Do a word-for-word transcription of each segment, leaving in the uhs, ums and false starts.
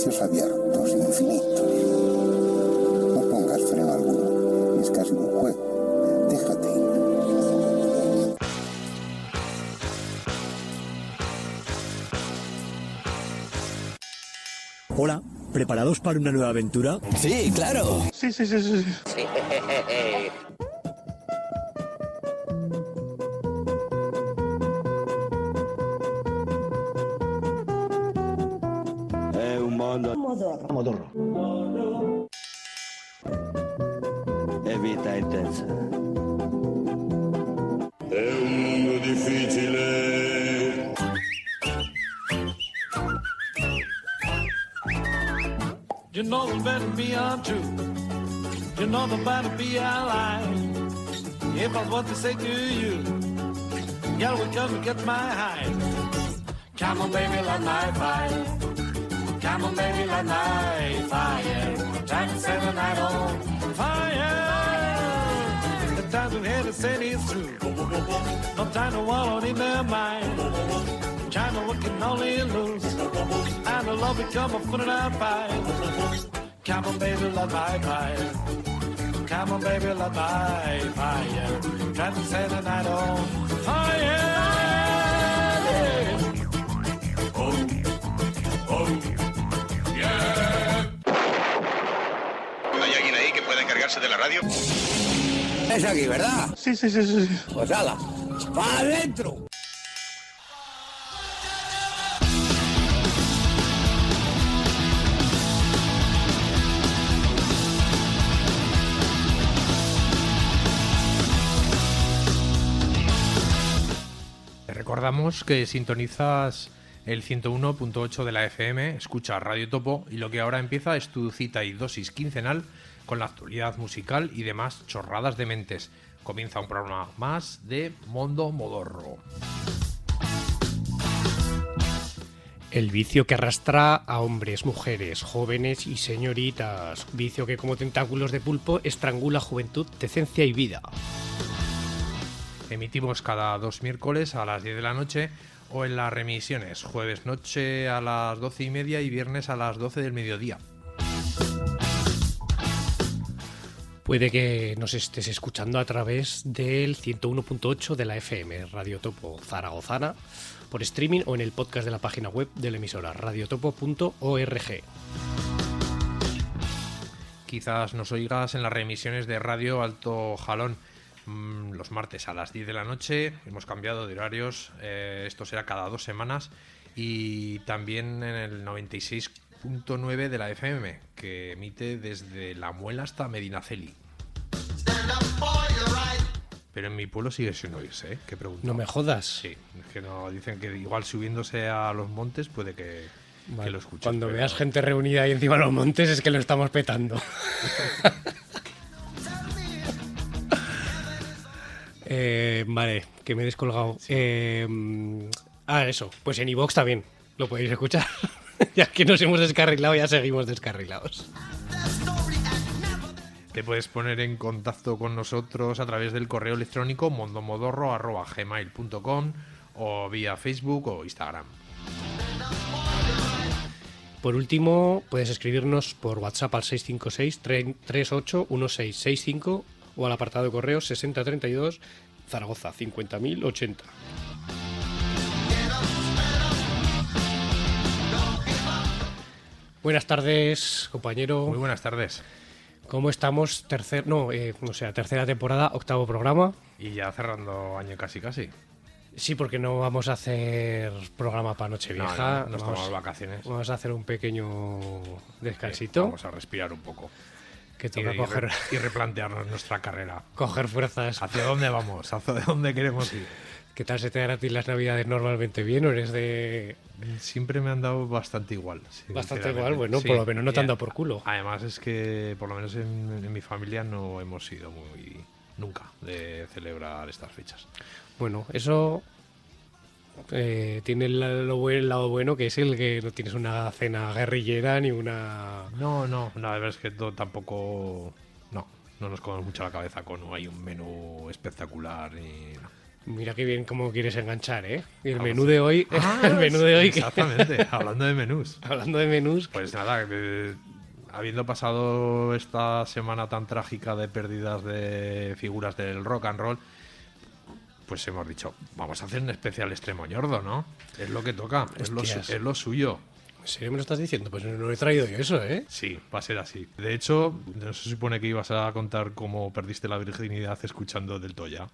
espacios abiertos, infinitos. No pongas freno alguno, es casi un juego. Déjate ir. Hola, ¿preparados para una nueva aventura? Sí, claro. Sí, sí, sí, sí. Sí. È un mondo Modorro. modorro. È vita intensa. È un mondo difficile. You know the better be untrue. You know the better be a lie. If I was what to say to you, girl, we come to get my high. Come on, baby, light my fire. Come on, baby, light my fire. Trying to set the night on fire. The times we've had to say it's true. No time to wallow in their mind. China we can only lose. And the love become a foot in our pie. Come on, baby, light my fire. Come on, baby, light my fire. Trying to set the night on fire. Oh, oh, yeah. ¿Hay alguien ahí que pueda encargarse de la radio? Es aquí, ¿verdad? Sí, sí, sí, sí. Pues hala, ¡para adentro! Recordamos que sintonizas el ciento uno punto ocho de la F M, escucha Radio Topo y lo que ahora empieza es tu cita y dosis quincenal con la actualidad musical y demás chorradas de mentes. Comienza un programa más de Mondo Modorro. El vicio que arrastra a hombres, mujeres, jóvenes y señoritas. Vicio que como tentáculos de pulpo estrangula juventud, decencia y vida. Emitimos cada dos miércoles a las diez de la noche o en las remisiones, jueves noche a las doce y media y viernes a las doce del mediodía. Puede que nos estés escuchando a través del ciento uno punto ocho de la F M, Radio Topo Zaragozana, por streaming o en el podcast de la página web de la emisora, radiotopo punto org. Quizás nos oigas en las remisiones de Radio Alto Jalón, los martes a las diez de la noche. Hemos cambiado de horarios, eh, esto será cada dos semanas, y también en el noventa y seis punto nueve de la F M, que emite desde La Muela hasta Medinaceli. Pero en mi pueblo sigue sin oírse, ¿eh? ¿Qué pregunta? No me jodas. Sí, es que no, dicen que igual subiéndose a los montes puede que, vale, que lo escuchen. Cuando pero... veas gente reunida ahí encima de los montes es que lo estamos petando. Eh, vale, que me he descolgado. Sí. Eh, ah, eso, pues en iVoox también lo podéis escuchar. Ya que nos hemos descarrilado, ya seguimos descarrilados. Te puedes poner en contacto con nosotros a través del correo electrónico mondomodorro arroba gmail punto com o vía Facebook o Instagram. Por último, puedes escribirnos por WhatsApp al seis cinco seis, tres ocho uno seis seis cinco o al apartado de correo sesenta treinta y dos Zaragoza cincuenta mil ochenta. Buenas tardes, compañero. Muy buenas tardes. ¿Cómo estamos? Tercer, no, eh, o sea, tercera temporada, octavo programa. Y ya cerrando año casi casi. Sí, porque no vamos a hacer programa para Nochevieja. No, no, nos tomamos vacaciones. Vamos a hacer un pequeño descansito. Sí, vamos a respirar un poco. Que toca y, coger... y replantearnos nuestra carrera. Coger fuerzas. ¿Hacia dónde vamos? ¿Hacia dónde queremos ir? ¿Qué tal se te dan a ti las navidades normalmente bien o eres de...? Siempre me han dado bastante igual. Bastante igual, bueno, sí, por lo menos no te han dado por culo. Además es que por lo menos en, en mi familia no hemos sido muy... nunca de celebrar estas fechas. Bueno, eso... Eh, tiene el lado, el lado bueno, que es el que no tienes una cena guerrillera ni una... No, no, no, la verdad es que todo tampoco... No, no nos comemos mucho la cabeza con no hay un menú espectacular y... No. Mira qué bien cómo quieres enganchar, ¿eh? Y el Vamos. menú de hoy... Ah, el menú de hoy... que- Exactamente, hablando de menús. Hablando de menús... Pues nada, eh, habiendo pasado esta semana tan trágica de pérdidas de figuras del rock and roll, pues hemos dicho, vamos a hacer un especial extremo ñordo, ¿no? Es lo que toca, es lo, su- Hostias. es lo suyo. ¿En serio me lo estás diciendo? Pues no he traído yo eso, ¿eh? Sí, va a ser así. De hecho, no se supone que ibas a contar cómo perdiste la virginidad escuchando del Toya.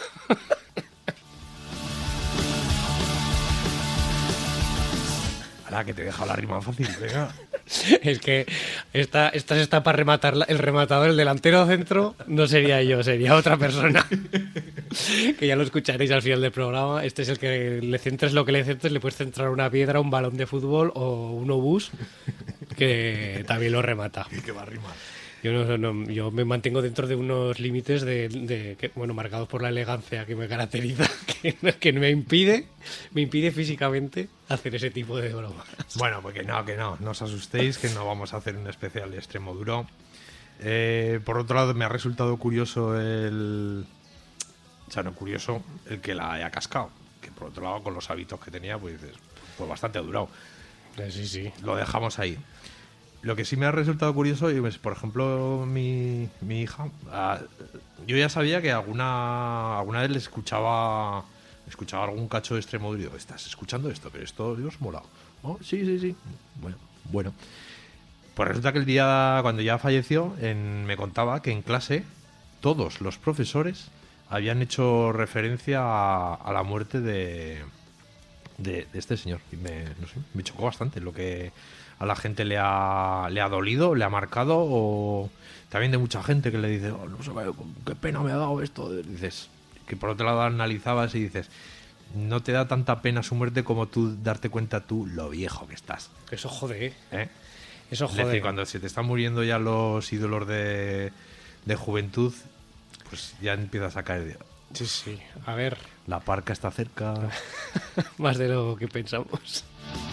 Ahora que te he dejado la rima fácil, venga. Es que esta, esta está para rematar la- el rematador, el delantero centro, no sería yo, sería otra persona. Que ya lo escucharéis al final del programa. Este es el que le centres lo que le centres, le puedes centrar una piedra, un balón de fútbol o un obús, que también lo remata. Que va a rimar. Yo, no, no- yo me mantengo dentro de unos límites de, de que, bueno, marcados por la elegancia que me caracteriza, que, no- que me impide, me impide físicamente hacer ese tipo de bromas. Bueno, pues que no, que no, no os asustéis, que no vamos a hacer un especial de extremo duro. Eh, por otro lado, me ha resultado curioso el... O sea, no curioso el que la haya cascado. Que por otro lado, con los hábitos que tenía, pues dices, pues bastante ha durado. Eh, Sí, sí. Lo dejamos ahí. Lo que sí me ha resultado curioso, y pues, por ejemplo, mi, mi hija, ah, yo ya sabía que alguna, alguna vez le escuchaba, escuchaba algún cacho de extremo duro. Y digo, ¿estás escuchando esto? Pero esto, Dios, mola. Oh, sí, sí, sí. Bueno, bueno. Pues resulta que el día, cuando ya falleció, en- me contaba que en clase todos los profesores habían hecho referencia a, a la muerte de, de, de este señor. Y me, no sé, me chocó bastante lo que a la gente le ha, le ha dolido, le ha marcado, o también de mucha gente que le dice, oh, no sé, qué pena me ha dado esto. Dices, que por otro lado analizabas y dices, no te da tanta pena su muerte como tú darte cuenta tú lo viejo que estás. Eso jode, ¿eh? ¿eh? Eso Es jode. decir, cuando se te están muriendo ya los ídolos de, de juventud, pues ya empiezas a caer. de, Sí, sí. A ver, La parca está cerca. más de lo que pensamos.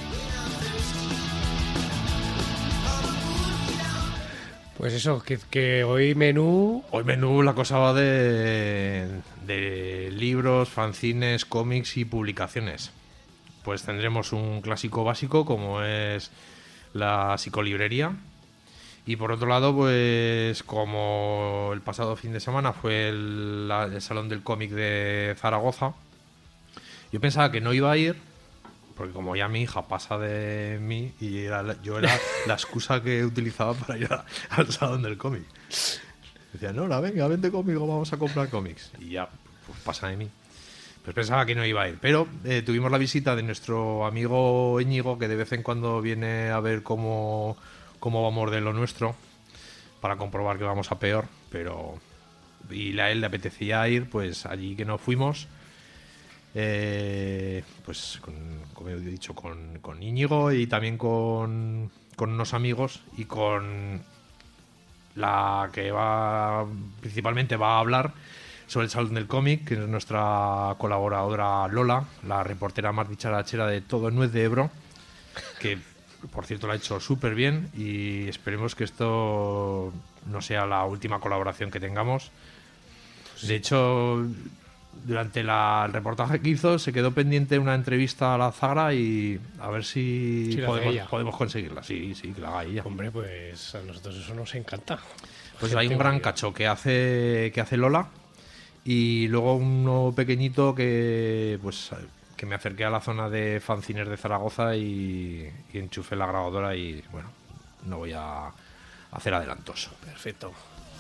Pues eso, que, que hoy menú... Hoy menú la cosa va de, de libros, fanzines, cómics y publicaciones. Pues tendremos un clásico básico como es la psicolibrería. Y por otro lado, pues como el pasado fin de semana fue el, la- el Salón del Cómic de Zaragoza, yo pensaba que no iba a ir, porque como ya mi hija pasa de mí y era la- yo era la excusa que utilizaba para ir a- al Salón del Cómic. Decía, Nora, venga, vente conmigo, vamos a comprar cómics. Y ya, pues pasa de mí. Pues pensaba que no iba a ir. Pero eh, tuvimos la visita de nuestro amigo Íñigo, que de vez en cuando viene a ver cómo, cómo vamos de lo nuestro, para comprobar que vamos a peor. Pero y a él le apetecía ir, pues allí que no fuimos. Eh, pues con, como he dicho, con, con Íñigo y también con, con unos amigos y con la que va principalmente va a hablar sobre el Salón del Cómic, que es nuestra colaboradora Lola, la reportera más dicharachera de Todo Nuez de Ebro, que por cierto lo ha hecho súper bien y esperemos que esto no sea la última colaboración que tengamos. De hecho, durante la- el reportaje que hizo se quedó pendiente una entrevista a la Zagra y a ver si Sí, la hace podemos, ella. podemos conseguirla. Sí, sí, que la haga ella. Hombre, pues a nosotros eso nos encanta. Pues Gente hay un gran valiosa. cacho que hace que hace Lola y luego uno pequeñito que pues que me acerqué a la zona de fanzines de Zaragoza y, y enchufé la grabadora y bueno, no voy a hacer adelantos. Perfecto.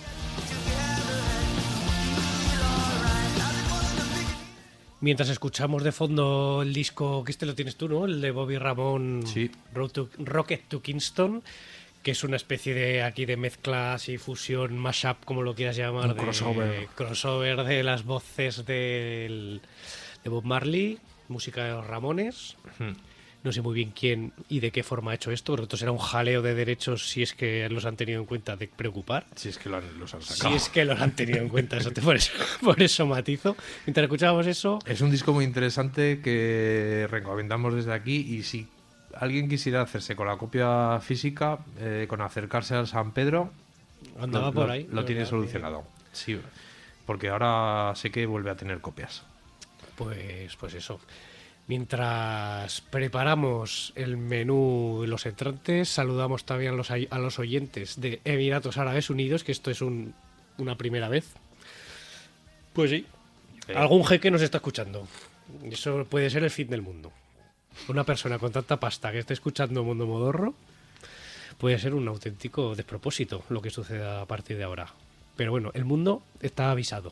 Mientras escuchamos de fondo el disco, que este lo tienes tú, ¿no? El de Bobby Ramón, Sí. Road to- Rocket to Kingston, que es una especie de aquí de mezclas y fusión, mashup, como lo quieras llamar. Un de- crossover. crossover de las voces del, de Bob Marley, música de los Ramones. Hmm. No sé muy bien quién y de qué forma ha hecho esto, pero esto será un jaleo de derechos si es que los han tenido en cuenta de preocupar. Si es que lo han- los han sacado. Si es que los han tenido en cuenta, eso te, por, eso, por eso matizo. Mientras escuchábamos eso, Es un disco muy interesante que recomendamos desde aquí y si alguien quisiera hacerse con la copia física, eh, con acercarse al San Pedro, andaba lo, por lo- ahí. lo tiene ¿verdad? solucionado. Sí, porque ahora sé que vuelve a tener copias. Pues, pues eso. Mientras preparamos el menú y los entrantes, saludamos también a los, a los oyentes de Emiratos Árabes Unidos, que esto es un, una primera vez. Pues sí, sí, algún jeque nos está escuchando. Eso puede ser el fin del mundo. Una persona con tanta pasta que esté escuchando Mundo Modorro puede ser un auténtico despropósito lo que suceda a partir de ahora. Pero bueno, el mundo está avisado.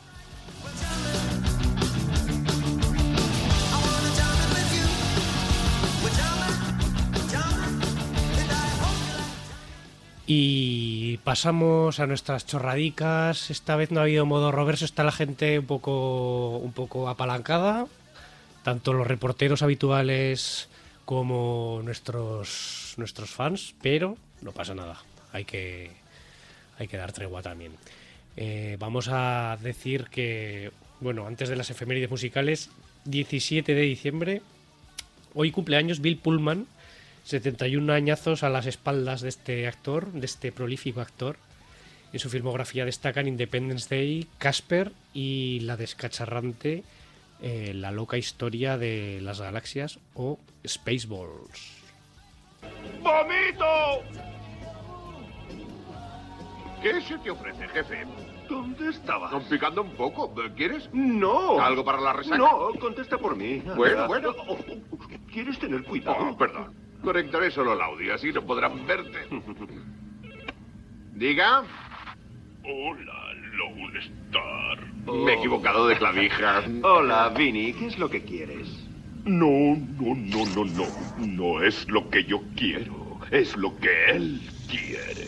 Y pasamos a nuestras chorradicas. Esta vez no ha habido modo reverso, está la gente un poco, un poco apalancada, tanto los reporteros habituales como nuestros, nuestros fans, pero no pasa nada, hay que, hay que dar tregua también. Eh, vamos a decir que, bueno, antes de las efemérides musicales, diecisiete de diciembre, hoy cumpleaños Bill Pullman, setenta y un añazos a las espaldas de este actor, de este prolífico actor. En su filmografía destacan Independence Day, Casper y la descacharrante eh, La loca historia de las galaxias o Spaceballs. ¡Vomito! ¿Qué se te ofrece, jefe? ¿Dónde estabas? Picando un poco. ¿Quieres? No. ¿Algo para la resaca? No, contesta por mí. Bueno, bueno. ¿Quieres tener cuidado? Oh, perdón. Conectaré solo el audio, así no podrán verte. Diga. Hola, Lone Star. Me he equivocado de clavija. Hola, Vinny. ¿Qué es lo que quieres? No, no, no, no, no. No es lo que yo quiero. Es lo que él quiere.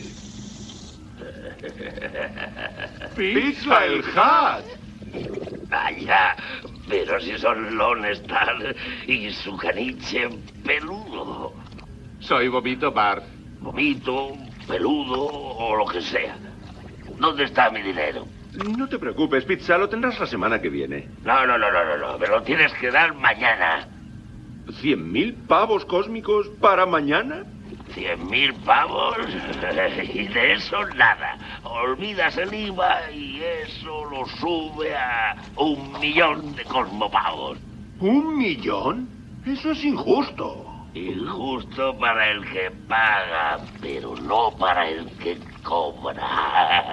¡Pizza el Hat! Vaya, pero si son Lone Star y su caniche peludo. Soy Vomito Bart. Vomito, peludo o lo que sea. ¿Dónde está mi dinero? No te preocupes, Pizza, lo tendrás la semana que viene. No, no, no, no, no, no. Me lo tienes que dar mañana. ¿Cien mil pavos cósmicos para mañana? ¿Cien mil pavos? Y de eso nada. Olvidas el I V A y eso lo sube a un millón de cosmopavos. ¿Un millón? Eso es injusto. Injusto para el que paga, pero no para el que cobra.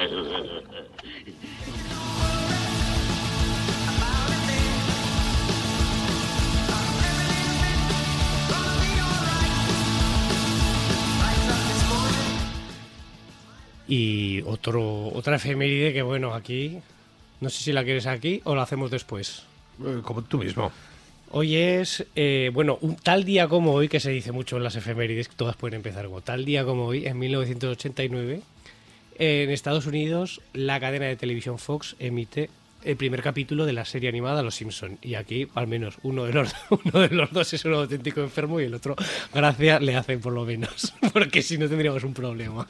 Y otro, otra efeméride que, bueno, aquí, no sé si la quieres aquí o la hacemos después. Eh, como tú mismo. Hoy es, eh, bueno, un tal día como hoy, que se dice mucho en las efemérides, que todas pueden empezar como tal día como hoy, en mil novecientos ochenta y nueve, en Estados Unidos, la cadena de televisión Fox emite el primer capítulo de la serie animada Los Simpson. Y aquí, al menos, uno de los, uno de los dos es un auténtico enfermo y el otro, gracias, le hacen por lo menos, porque si no tendríamos un problema.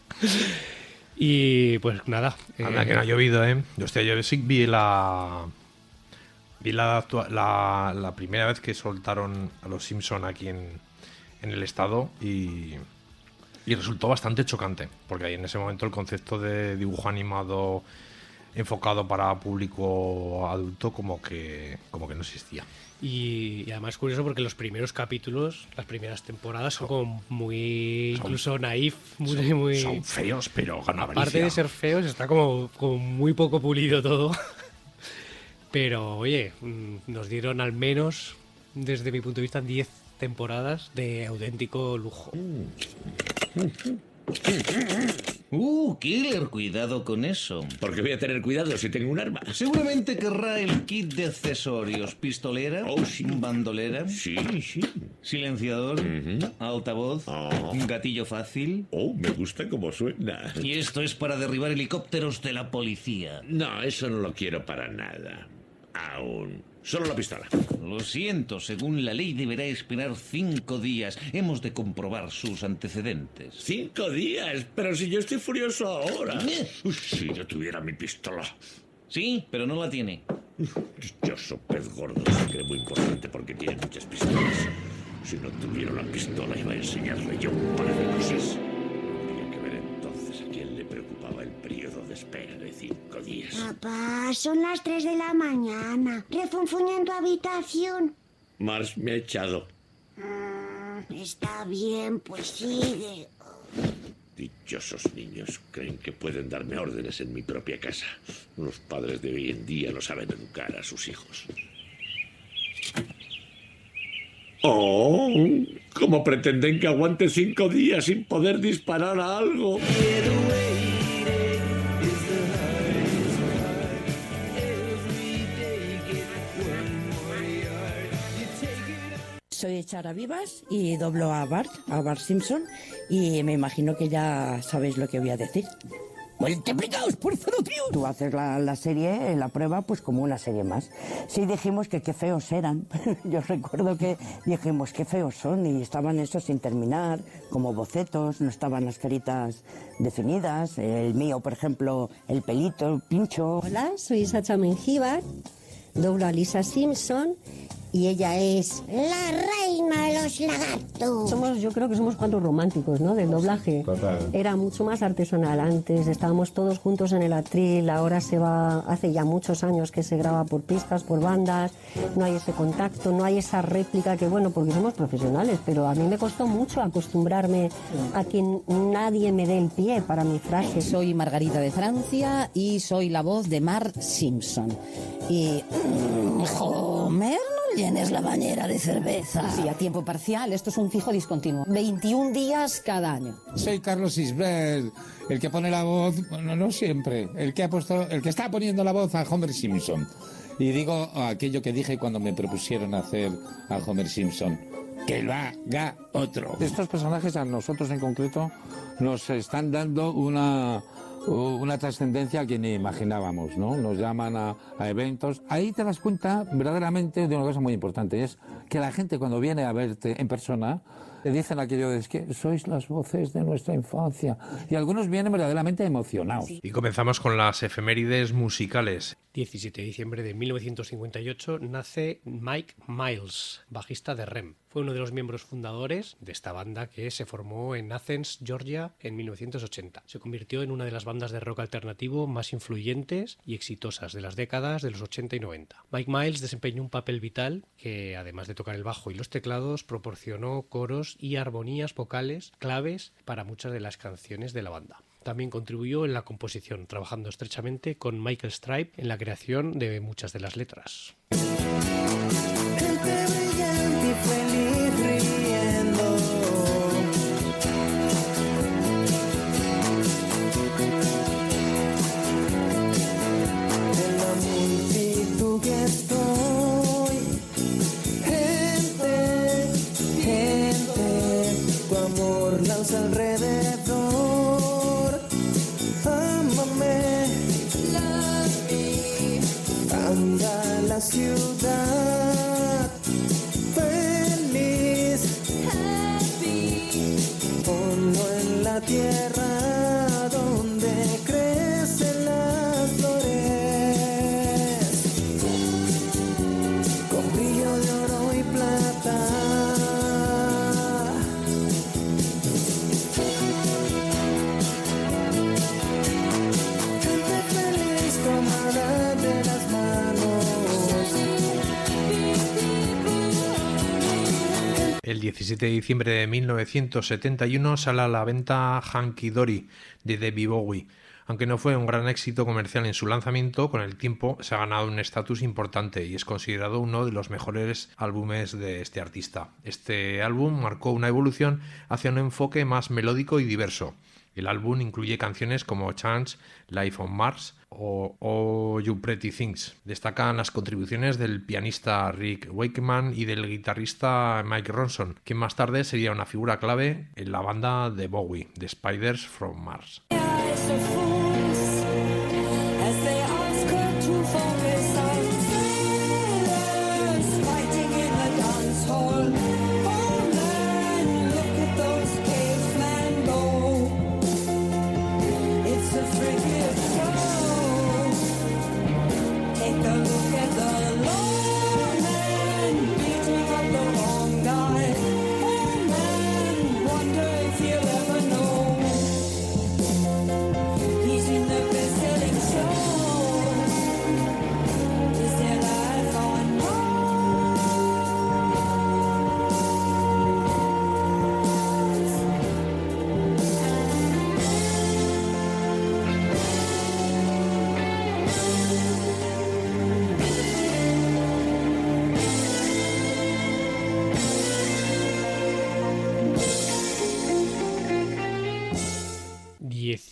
Y pues nada. Anda, eh, que no ha llovido, ¿eh? Hostia, yo sí vi la... Vi la, la, la primera vez que soltaron a los Simpson aquí en, en el estado y, y resultó bastante chocante, porque ahí en ese momento el concepto de dibujo animado enfocado para público adulto como que, como que no existía. Y, y además curioso porque los primeros capítulos, las primeras temporadas son como muy, son, incluso naif, muy, son, muy... Son feos, pero con avaricia. Aparte de ser feos, está como, como muy poco pulido todo. Pero, oye, nos dieron al menos, desde mi punto de vista, diez temporadas de auténtico lujo. Uh, Killer, cuidado con eso. ¿Por qué voy a tener cuidado si tengo un arma? Seguramente querrá el kit de accesorios. Pistolera, oh, sí. bandolera, sí, sí. silenciador, uh-huh. altavoz, oh. un gatillo fácil. Oh, me gusta cómo suena. Y esto es para derribar helicópteros de la policía. No, eso no lo quiero para nada. Aún. Solo la pistola. Lo siento, según la ley deberá esperar cinco días. Hemos de comprobar sus antecedentes. ¿Cinco días? Pero si yo estoy furioso ahora. Uy, si yo tuviera mi pistola. Sí, pero no la tiene. Yo soy pez gordo, se cree muy importante porque tiene muchas pistolas. Si no tuviera la pistola iba a enseñarle yo un par de cosas. Habría que ver entonces a quién le preocupaba el periodo de espera de cinco días. Papá, son las tres de la mañana. Refunfuña en tu habitación. Marge me ha echado. Mm, está bien, pues sigue. Dichosos niños, creen que pueden darme órdenes en mi propia casa. Los padres de hoy en día no saben educar a sus hijos. ¡Oh! ¿Cómo pretenden que aguante cinco días sin poder disparar a algo? Soy Chara Vivas y doblo a Bart, a Bart Simpson, y me imagino que ya sabéis lo que voy a decir. ¡Multiplicaos por cero, tío! Tú haces la, la serie, la prueba, pues como una serie más. Sí dijimos que qué feos eran. Yo recuerdo que dijimos qué feos son y estaban esos sin terminar, como bocetos, no estaban las caritas definidas. El mío, por ejemplo, el pelito, pincho. Hola, soy Sacha Mengíbar, doblo a Lisa Simpson y ella es la reina de los lagartos. Somos, yo creo que somos cuatro románticos, ¿no? Del doblaje. Total. Era mucho más artesanal antes, estábamos todos juntos en el atril, ahora se va, hace ya muchos años que se graba por pistas, por bandas, no hay ese contacto, no hay esa réplica que, bueno, porque somos profesionales, pero a mí me costó mucho acostumbrarme a que nadie me dé el pie para mi frase. Soy Margarita de Francia y soy la voz de Marge Simpson. Y... Homer, no llenes la bañera de cerveza. Sí, a tiempo parcial, esto es un fijo discontinuo. veintiún días cada año. Soy Carlos Isbert, el que pone la voz, bueno, no siempre, el que ha puesto, el que está poniendo la voz a Homer Simpson. Y digo aquello que dije cuando me propusieron hacer a Homer Simpson, que lo haga otro. Estos personajes a nosotros en concreto nos están dando una... una trascendencia que ni imaginábamos, ¿no? Nos llaman a, a eventos. Ahí te das cuenta verdaderamente de una cosa muy importante, es que la gente cuando viene a verte en persona te dicen aquello de es que sois las voces de nuestra infancia. Y algunos vienen verdaderamente emocionados. Y comenzamos con las efemérides musicales. diecisiete de diciembre de mil novecientos cincuenta y ocho nace Mike Miles, bajista de R E M. Fue uno de los miembros fundadores de esta banda que se formó en Athens, Georgia, en mil novecientos ochenta. Se convirtió en una de las bandas de rock alternativo más influyentes y exitosas de las décadas de los ochenta y noventa. Mike Miles desempeñó un papel vital que, además de tocar el bajo y los teclados, proporcionó coros y armonías vocales claves para muchas de las canciones de la banda. También contribuyó en la composición, trabajando estrechamente con Michael Stipe en la creación de muchas de las letras. Gente brillante y feliz riendo. En la multitud que estoy. Gente, gente, tu amor lanza alrededor. Ámame, anda la ciudad feliz, ponlo en la tierra donde crecen las flores, con brillo de oro y plata. Gente feliz tomada de las manos. El diecisiete de diciembre de mil novecientos setenta y uno sale a la venta Hunky Dory de David Bowie. Aunque no fue un gran éxito comercial en su lanzamiento, con el tiempo se ha ganado un estatus importante y es considerado uno de los mejores álbumes de este artista. Este álbum marcó una evolución hacia un enfoque más melódico y diverso. El álbum incluye canciones como Chance, Life on Mars o Oh You Pretty Things. Destacan las contribuciones del pianista Rick Wakeman y del guitarrista Mike Ronson, quien más tarde sería una figura clave en la banda de Bowie, The Spiders from Mars. He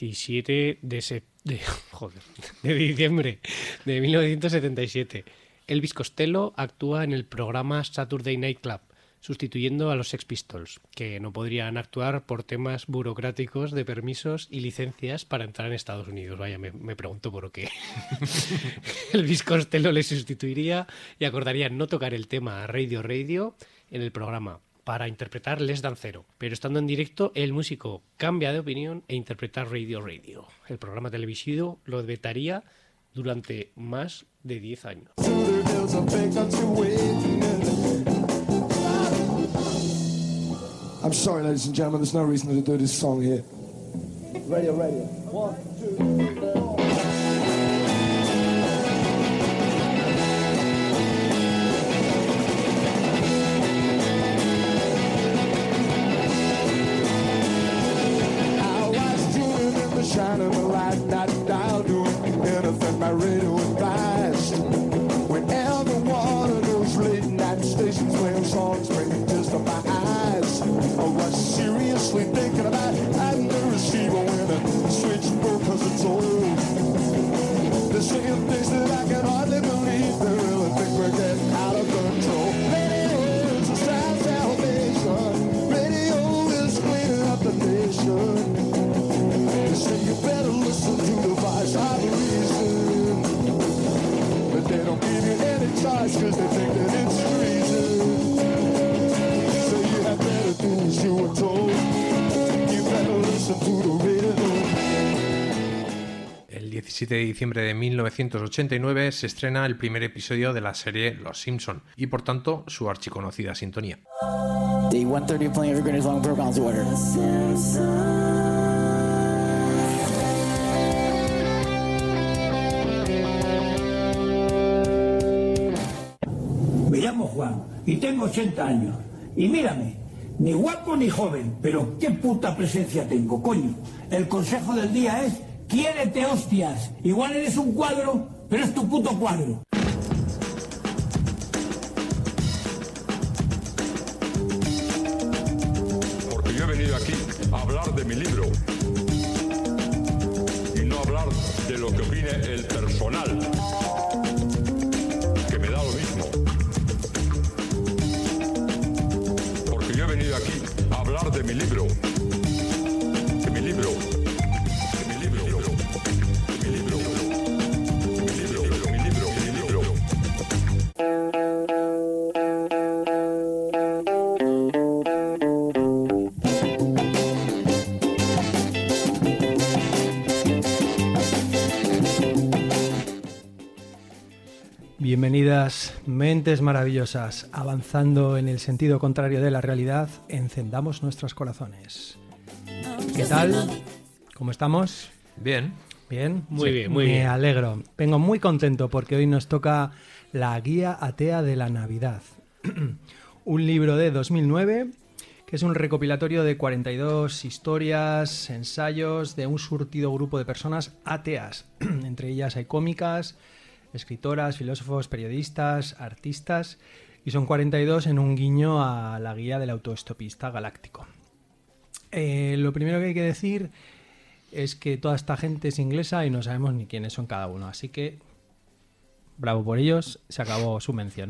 diecisiete de, sep- de, joder, de diciembre de mil novecientos setenta y siete. Elvis Costello actúa en el programa Saturday Night Club, sustituyendo a los Sex Pistols, que no podrían actuar por temas burocráticos de permisos y licencias para entrar en Estados Unidos. Vaya, me, me pregunto por qué. Elvis Costello le sustituiría y acordarían no tocar el tema Radio Radio en el programa para interpretar Less Than Zero. Pero estando en directo, el músico cambia de opinión e interpreta Radio Radio. El programa televisivo lo vetaría durante más de diez años. I'm sorry, ladies and gentlemen, there's no reason to do this song here. Radio, radio. One, two, I was tuning in the shining the light, not dial, doing anything my radio advised. Whenever one of those late night stations playing songs bring tears to my eyes, I was seriously thinking about having the receiver when the switch broke cause it's old. They're saying things that I can hardly believe. They really think we're getting out of control. Radio is a sound salvation. Radio is cleaning up the nation. They say you better listen to the voice of reason, but they don't give you any choice cause they think that it's treason. So you have better do as you were told. You better listen to the radio. El diecisiete de diciembre de mil novecientos ochenta y nueve se estrena el primer episodio de la serie Los Simpson y por tanto su archiconocida sintonía. The one thirty playing every greatest long programs order. Me llamo Juan y tengo ochenta años. Y mírame, ni guapo ni joven, pero qué puta presencia tengo, coño. El consejo del día es: quiérete, hostias. Igual eres un cuadro, pero es tu puto cuadro. Porque yo he venido aquí a hablar de mi libro y no hablar de lo que opine el personal, que me da lo mismo. Porque yo he venido aquí a hablar de mi libro, de mi libro. Bienvenidas, mentes maravillosas, avanzando en el sentido contrario de la realidad, encendamos nuestros corazones. ¿Qué tal? ¿Cómo estamos? Bien. Bien, Muy Sí, bien, muy me bien. alegro. Vengo muy contento porque hoy nos toca la Guía Atea de la Navidad. Un libro de dos mil nueve que es un recopilatorio de cuarenta y dos historias, ensayos de un surtido grupo de personas ateas. Entre ellas hay cómicas, escritoras, filósofos, periodistas, artistas, y son cuarenta y dos en un guiño a la guía del autoestopista galáctico. Eh, lo primero que hay que decir es que toda esta gente es inglesa y no sabemos ni quiénes son cada uno, así que bravo por ellos, se acabó su mención.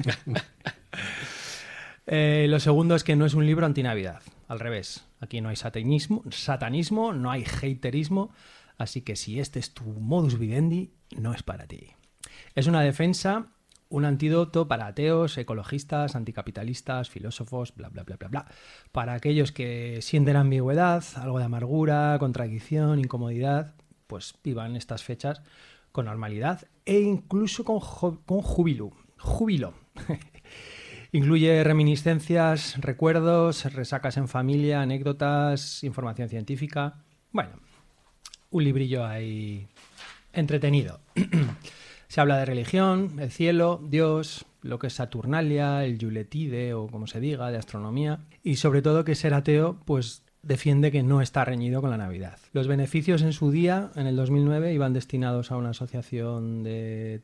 eh, lo segundo es que no es un libro antinavidad, al revés, aquí no hay satanismo, satanismo, no hay haterismo, así que si este es tu modus vivendi, no es para ti. Es una defensa, un antídoto para ateos, ecologistas, anticapitalistas, filósofos, bla, bla, bla, bla, bla. Para aquellos que sienten ambigüedad, algo de amargura, contradicción, incomodidad, pues vivan estas fechas con normalidad e incluso con, jo- con júbilo. Júbilo. Incluye reminiscencias, recuerdos, resacas en familia, anécdotas, información científica. Bueno, un librillo ahí entretenido. Se habla de religión, el cielo, Dios, lo que es Saturnalia, el Yuletide o como se diga, de astronomía, y sobre todo que ser ateo pues defiende que no está reñido con la Navidad. Los beneficios en su día, en el dos mil nueve, iban destinados a una asociación de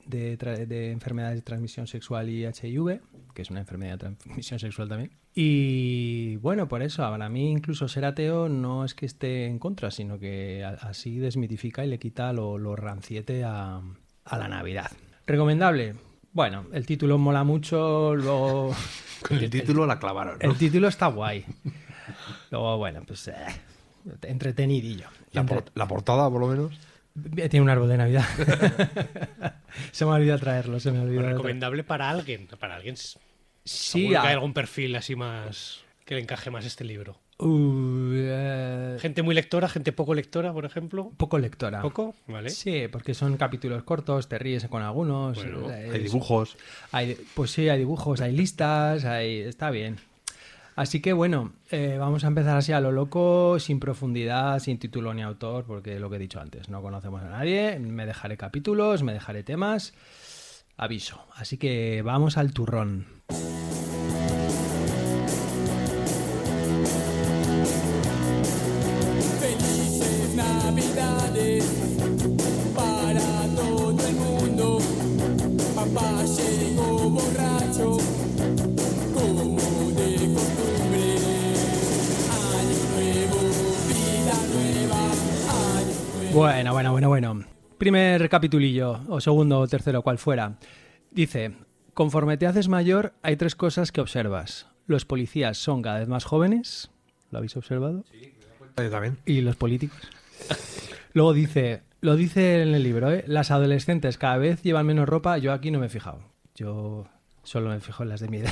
de, tra- de enfermedades de transmisión sexual y H I V, que es una enfermedad de transmisión sexual también. Y bueno, por eso, para mí incluso ser ateo no es que esté en contra, sino que a- así desmitifica y le quita lo, lo ranciete a, a la Navidad. ¿Recomendable? Bueno, el título mola mucho, luego... Con el título la clavaron, ¿no? El título está guay. Luego, bueno, pues... Eh, entretenidillo. La, Entre- por- la portada, por lo menos. Tiene un árbol de Navidad. Se me olvidó traerlo, se me olvidó. Pues recomendable para alguien. Para alguien. Sí, seguro que a- hay algún perfil así más que le encaje más este libro. Uh, eh, Gente muy lectora, gente poco lectora, por ejemplo. Poco lectora. ¿Poco? Vale. Sí, porque son capítulos cortos, te ríes con algunos. Bueno, eh, hay dibujos. Hay, pues sí, hay dibujos, hay listas, hay, está bien. Así que bueno, eh, vamos a empezar así a lo loco, sin profundidad, sin título ni autor, porque lo que he dicho antes, no conocemos a nadie, me dejaré capítulos, me dejaré temas, aviso. Así que vamos al turrón. Felices Navidades para todo el mundo. Papá llegó borracho, como de costumbre. Año nuevo, vida nueva. Año nuevo. Bueno, bueno, bueno, bueno. Primer capitulillo, o segundo, o tercero, cual fuera. Dice, conforme te haces mayor, hay tres cosas que observas. Los policías son cada vez más jóvenes. ¿Lo habéis observado? Yo también. Y los políticos. Luego dice, lo dice en el libro, ¿eh? Las adolescentes cada vez llevan menos ropa. Yo aquí no me he fijado. Yo solo me fijo en las de mi edad.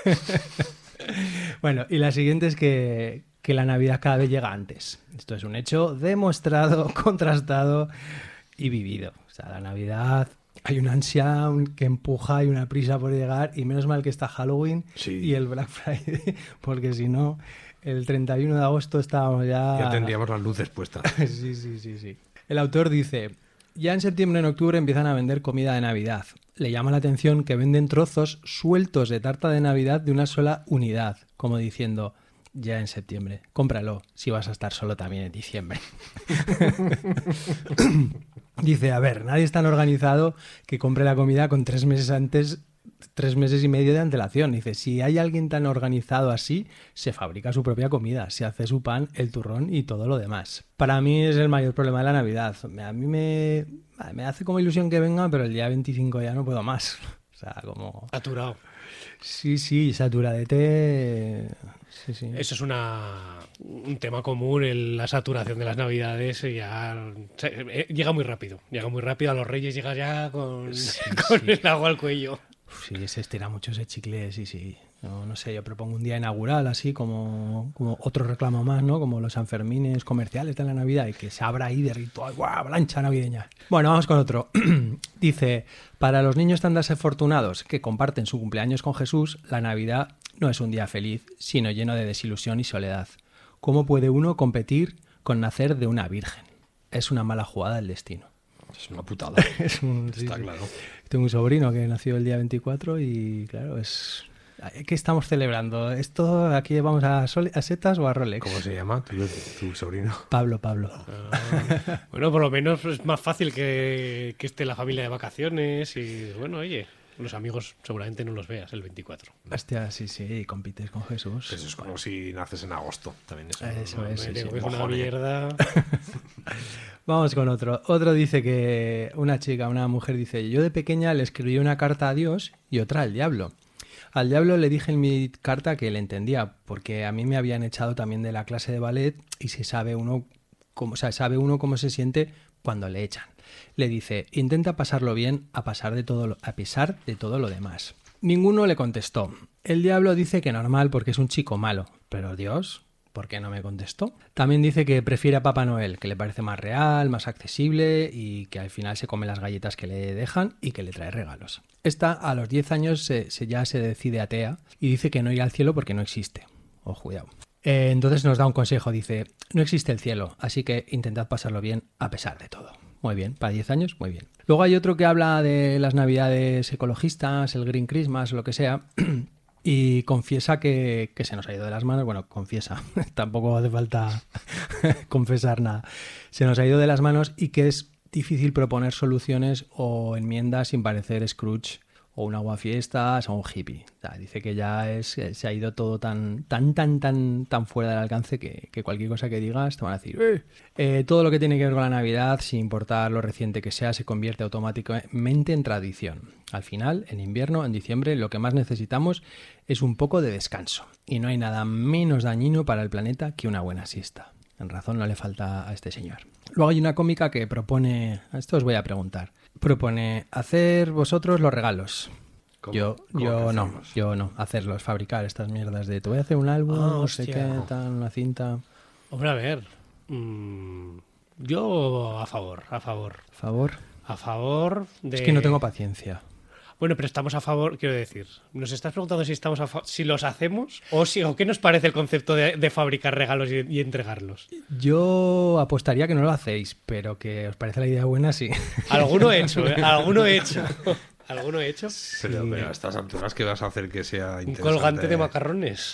Bueno, y la siguiente es que, que la Navidad cada vez llega antes. Esto es un hecho demostrado, contrastado y vivido. O sea, la Navidad... Hay una ansia un- que empuja y una prisa por llegar, y menos mal que está Halloween Sí. y el Black Friday, porque si no, el treinta y uno de agosto estábamos ya... Ya tendríamos las luces puestas. Sí, sí, sí, sí. El autor dice, ya en septiembre y en octubre empiezan a vender comida de Navidad. Le llama la atención que venden trozos sueltos de tarta de Navidad de una sola unidad, como diciendo, ya en septiembre, cómpralo, si vas a estar solo también en diciembre. Dice, a ver, nadie es tan organizado que compre la comida con tres meses antes, tres meses y medio de antelación. Dice, si hay alguien tan organizado así, se fabrica su propia comida, se hace su pan, el turrón y todo lo demás. Para mí es el mayor problema de la Navidad. A mí me, me hace como ilusión que venga, pero el día veinticinco ya no puedo más. O sea, como... Saturado. Sí, sí, saturadete... Sí, sí. Eso es una, un tema común, el- la saturación de las Navidades. y Ya se- eh, llega muy rápido. Llega muy rápido a los Reyes, llega ya con, Sí, con sí. el agua al cuello. Uf, sí, se estira mucho ese chicle, sí, sí. No, no sé, yo propongo un día inaugural, así como, como otro reclamo más, ¿no? Como los Sanfermines comerciales de la Navidad, y que se abra ahí de ritual, ¡guau! Avalancha navideña. Bueno, vamos con otro. Dice, para los niños tan desafortunados que comparten su cumpleaños con Jesús, la Navidad no es un día feliz, sino lleno de desilusión y soledad. ¿Cómo puede uno competir con nacer de una virgen? Es una mala jugada del destino. Es una putada. Es un, sí, Está sí. claro. Tengo un sobrino que nació el día veinticuatro y claro, es... ¿Qué estamos celebrando? ¿Esto aquí vamos a, Sol- a setas o a Rolex? ¿Cómo se llama tu, tu sobrino? Pablo, Pablo. Ah, bueno, por lo menos es más fácil que, que esté la familia de vacaciones y, bueno, oye, los amigos seguramente no los veas el veinticuatro. Hostia, sí, sí, compites con Jesús. Pues es como si naces en agosto. También eso. Eso no, es, no, sí, no, sí. Es una mojones. mierda. Vamos con otro. Otro dice que una chica, una mujer dice, yo de pequeña le escribí una carta a Dios y otra al diablo. Al diablo le dije en mi carta que le entendía, porque a mí me habían echado también de la clase de ballet y se sabe uno cómo, o sea, sabe uno cómo se siente cuando le echan. Le dice, intenta pasarlo bien a pesar de todo lo, a pesar de todo lo demás. Ninguno le contestó. El diablo dice que normal porque es un chico malo, pero Dios... ¿Por qué no me contestó? También dice que prefiere a Papá Noel, que le parece más real, más accesible y que al final se come las galletas que le dejan y que le trae regalos. Esta a los diez años se, se- ya se decide atea y dice que no irá al cielo porque no existe. Ojo, cuidado. Eh, entonces nos da un consejo, dice, no existe el cielo, así que intentad pasarlo bien a pesar de todo. Muy bien, para diez años, muy bien. Luego hay otro que habla de las navidades ecologistas, el Green Christmas, lo que sea, y confiesa que, que se nos ha ido de las manos. Bueno, confiesa, tampoco hace falta confesar nada. Se nos ha ido de las manos y que es difícil proponer soluciones o enmiendas sin parecer Scrooge o un aguafiestas o un hippie. O sea, dice que ya es, se ha ido todo tan tan tan tan tan fuera del alcance que, que cualquier cosa que digas te van a decir ¡Eh! Eh, todo lo que tiene que ver con la Navidad, sin importar lo reciente que sea, se convierte automáticamente en tradición. Al final, en invierno, en diciembre, lo que más necesitamos es un poco de descanso. Y no hay nada menos dañino para el planeta que una buena siesta. En razón no le falta a este señor. Luego hay una cómica que propone, a esto os voy a preguntar, propone hacer vosotros los regalos. ¿Cómo? Yo, ¿Cómo yo que no, hacerlos? yo no, hacerlos, fabricar estas mierdas de te voy a hacer un álbum, Ah, no sé hostia. qué, tal, una cinta. Hombre, a ver. mm, yo a favor, a favor. ¿A favor? A favor de... Es que no tengo paciencia. Bueno, pero estamos a favor, quiero decir. Nos estás preguntando si estamos a fa- si los hacemos o si o qué nos parece el concepto de, de fabricar regalos y, y entregarlos. Yo apostaría que no lo hacéis, pero que os parece la idea buena, sí. Alguno he hecho, ¿eh? Alguno he hecho. ¿Alguno he hecho? Pero, pero a estas alturas, ¿qué vas a hacer que sea Un interesante? colgante de macarrones.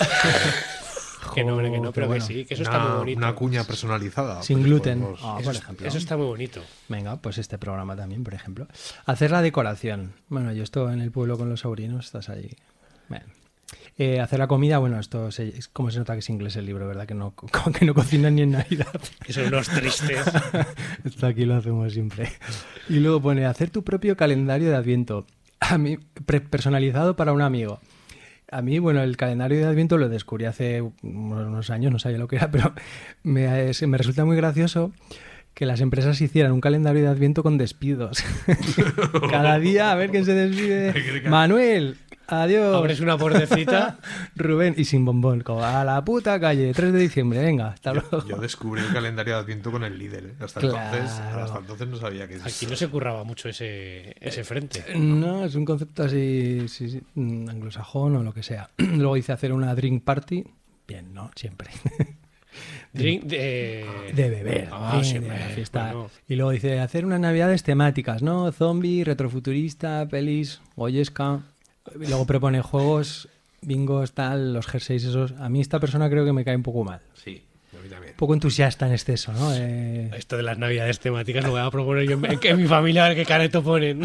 Que no, hombre, que no, pero bueno. que sí, que eso Una- está muy bonito. Una cuña personalizada. Sin pues gluten. podemos- Ah, Eso, por es- ejemplo. eso está muy bonito. Venga, pues este programa también, por ejemplo. Hacer la decoración. Bueno, yo estoy en el pueblo con los sobrinos, estás ahí. Bueno. Eh, hacer la comida, bueno, esto se, es como se nota que es inglés el libro, ¿verdad? Que no, co- que no cocinan ni en Navidad. Que son unos tristes. Esto aquí lo hacemos siempre. Y luego pone hacer tu propio calendario de Adviento. A mí, pre- personalizado para un amigo. A mí, bueno, el calendario de Adviento lo descubrí hace unos años, no sabía lo que era, pero me, es- me resulta muy gracioso que las empresas hicieran un calendario de Adviento con despidos. Cada día, a ver quién se despide. Manuel, adiós. Abres una puertecita. Rubén, y sin bombón, como a la puta calle, tres de diciembre, venga, hasta Yo, luego. yo descubrí el calendario de Adviento con el líder. ¿eh? Hasta, Claro. entonces, hasta entonces no sabía que Aquí no se curraba mucho ese, ese frente. No, es un concepto así, sí, sí, mm, anglosajón o lo que sea. Luego dice hacer una drink party. Bien, ¿no? Siempre. Drink de... De beber. Ah, bien, siempre. de fiesta. Bueno. Y luego dice hacer unas navidades temáticas, ¿no? Zombie, retrofuturista, pelis, goyesca. Y luego propone juegos, bingos, tal, los jerseys esos. A mí esta persona creo que me cae un poco mal. Sí, a mí también. Un poco entusiasta en exceso, ¿no? Eh, Esto de las navidades temáticas lo voy a proponer yo en, en mi familia a ver qué careto ponen.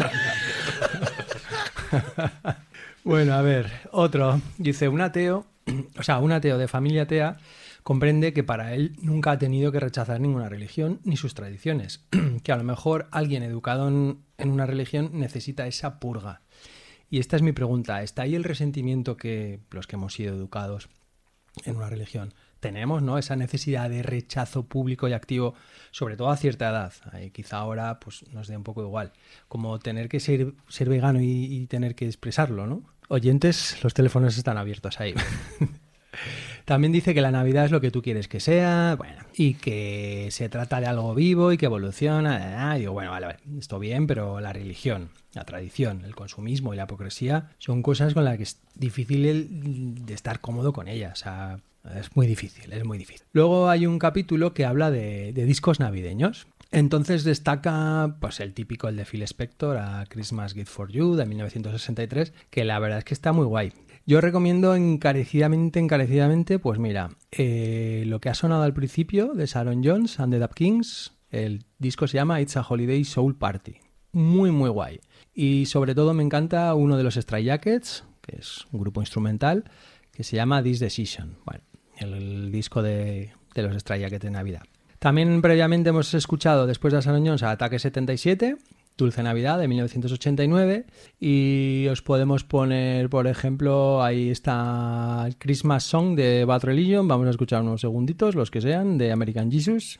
Bueno, a ver, otro. Dice, un ateo, o sea, un ateo de familia atea comprende que para él nunca ha tenido que rechazar ninguna religión ni sus tradiciones. Que a lo mejor alguien educado en, en una religión necesita esa purga. Y esta es mi pregunta. ¿Está ahí el resentimiento que los que hemos sido educados en una religión tenemos, ¿no? Esa necesidad de rechazo público y activo, sobre todo a cierta edad. Ahí quizá ahora pues nos dé un poco igual. Como tener que ser, ser vegano y, y tener que expresarlo, ¿no? Oyentes, los teléfonos están abiertos ahí. También dice que la Navidad es lo que tú quieres que sea, bueno, y que se trata de algo vivo y que evoluciona. Y digo, bueno, vale, vale, esto bien, pero la religión, la tradición, el consumismo y la hipocresía son cosas con las que es difícil el- de estar cómodo con ellas. O sea, es muy difícil, es muy difícil. Luego hay un capítulo que habla de, de discos navideños. Entonces destaca pues el típico, el de Phil Spector, a Christmas Gift for You, de mil novecientos sesenta y tres, que la verdad es que está muy guay. Yo recomiendo encarecidamente, encarecidamente, pues mira, eh, lo que ha sonado al principio de Sharon Jones and the Dap Kings, el disco se llama It's a Holiday Soul Party. Muy, muy guay. Y sobre todo me encanta uno de los Stray Jackets, que es un grupo instrumental, que se llama This Decision. Bueno, el, el disco de, de los Stray Jackets de Navidad. También previamente hemos escuchado, después de Sharon Jones, a Ataque setenta y siete, Dulce Navidad, de mil novecientos ochenta y nueve, y os podemos poner, por ejemplo, ahí está el Christmas Song de Bad Religion. Vamos a escuchar unos segunditos, los que sean, de American Jesus.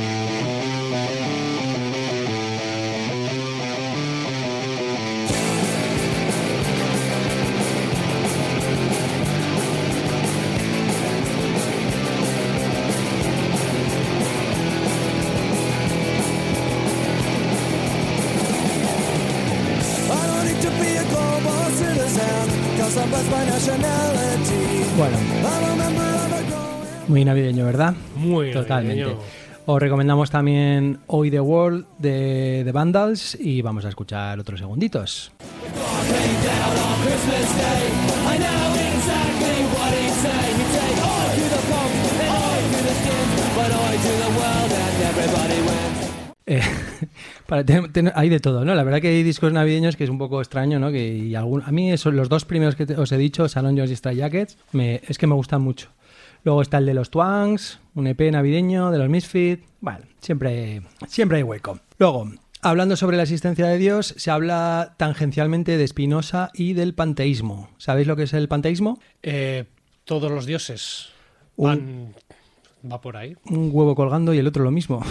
I don't need to be a global citizen, 'cause I'm blessed by nationality. Bueno, I'm a member of a growing... muy navideño, ¿verdad? Muy Totalmente. navideño. Os recomendamos también Hoy the World de The Vandals y vamos a escuchar otros segunditos. Christmas Day, I know exactly what he'd say. He'd say, I do the pump, and I do the skins, but I do the world and everybody wins. Eh, para, ten, ten, hay de todo, ¿no? La verdad que hay discos navideños que es un poco extraño, ¿no? Que y algún, a mí esos, los dos primeros que te, os he dicho, Salon Jones y Stray Jackets, me, es que me gustan mucho. Luego está el de los Twangs, un E P navideño de los Misfits. Bueno, siempre, siempre hay hueco. Luego, hablando sobre la existencia de Dios, se habla tangencialmente de Spinoza y del panteísmo. ¿Sabéis lo que es el panteísmo? Eh, todos los dioses van, un, va por ahí. Un huevo colgando y el otro lo mismo.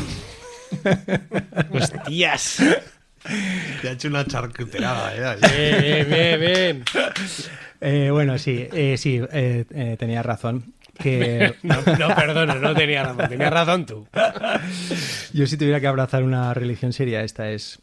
¡Hostias! Te ha hecho una charcuterada, ¿eh? Bien, bien, bien. Eh, bueno, sí, eh, sí, eh, eh, tenías razón. Que... No, no, perdona, no tenía razón, tenías razón tú. Yo si tuviera que abrazar una religión seria esta es...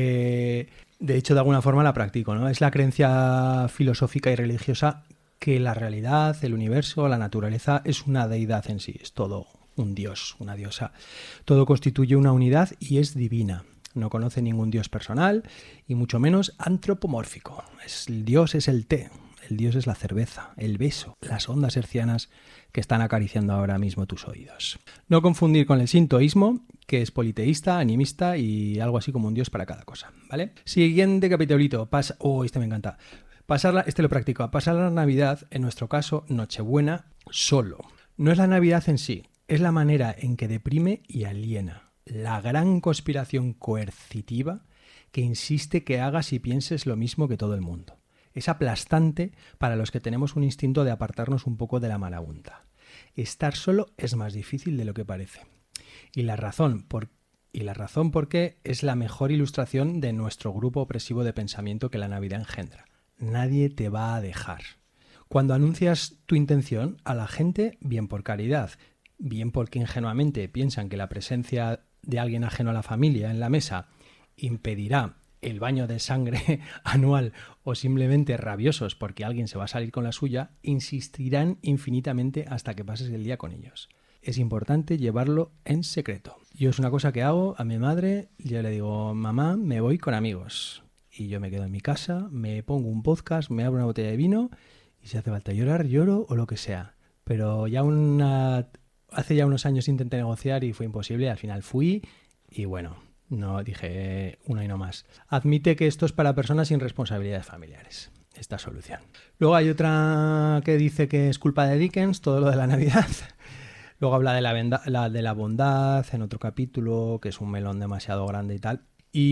Eh, de hecho, de alguna forma la practico, ¿no? Es la creencia filosófica y religiosa que la realidad, el universo, la naturaleza es una deidad en sí, es todo un dios, una diosa. Todo constituye una unidad y es divina. No conoce ningún dios personal y mucho menos antropomórfico. Es, el dios es el té, el dios es la cerveza, el beso, las ondas hercianas que están acariciando ahora mismo tus oídos. No confundir con el sintoísmo, que es politeísta, animista y algo así como un dios para cada cosa, ¿vale? Siguiente capitulito. Pasa... Oh, este me encanta. Pasar la... Este lo practico. Pasar la Navidad, en nuestro caso, Nochebuena, solo. No es la Navidad en sí, es la manera en que deprime y aliena. La gran conspiración coercitiva que insiste que hagas y pienses lo mismo que todo el mundo. Es aplastante para los que tenemos un instinto de apartarnos un poco de la marabunta. Estar solo es más difícil de lo que parece. Y la razón por, y la razón por qué es la mejor ilustración de nuestro grupo opresivo de pensamiento que la Navidad engendra. Nadie te va a dejar. Cuando anuncias tu intención a la gente, bien por caridad, bien porque ingenuamente piensan que la presencia de alguien ajeno a la familia en la mesa impedirá el baño de sangre anual o simplemente rabiosos porque alguien se va a salir con la suya, insistirán infinitamente hasta que pases el día con ellos. Es importante llevarlo en secreto. Yo es una cosa que hago a mi madre, yo le digo, mamá, me voy con amigos. Y yo me quedo en mi casa, me pongo un podcast, me abro una botella de vino y si hace falta llorar, lloro o lo que sea. Pero ya una... hace ya unos años intenté negociar y fue imposible, al final fui y bueno... No, dije uno y no más. Admite que esto es para personas sin responsabilidades familiares, esta solución. Luego hay otra que dice que es culpa de Dickens, todo lo de la Navidad. Luego habla de la, venda, la, de la bondad en otro capítulo, que es un melón demasiado grande y tal.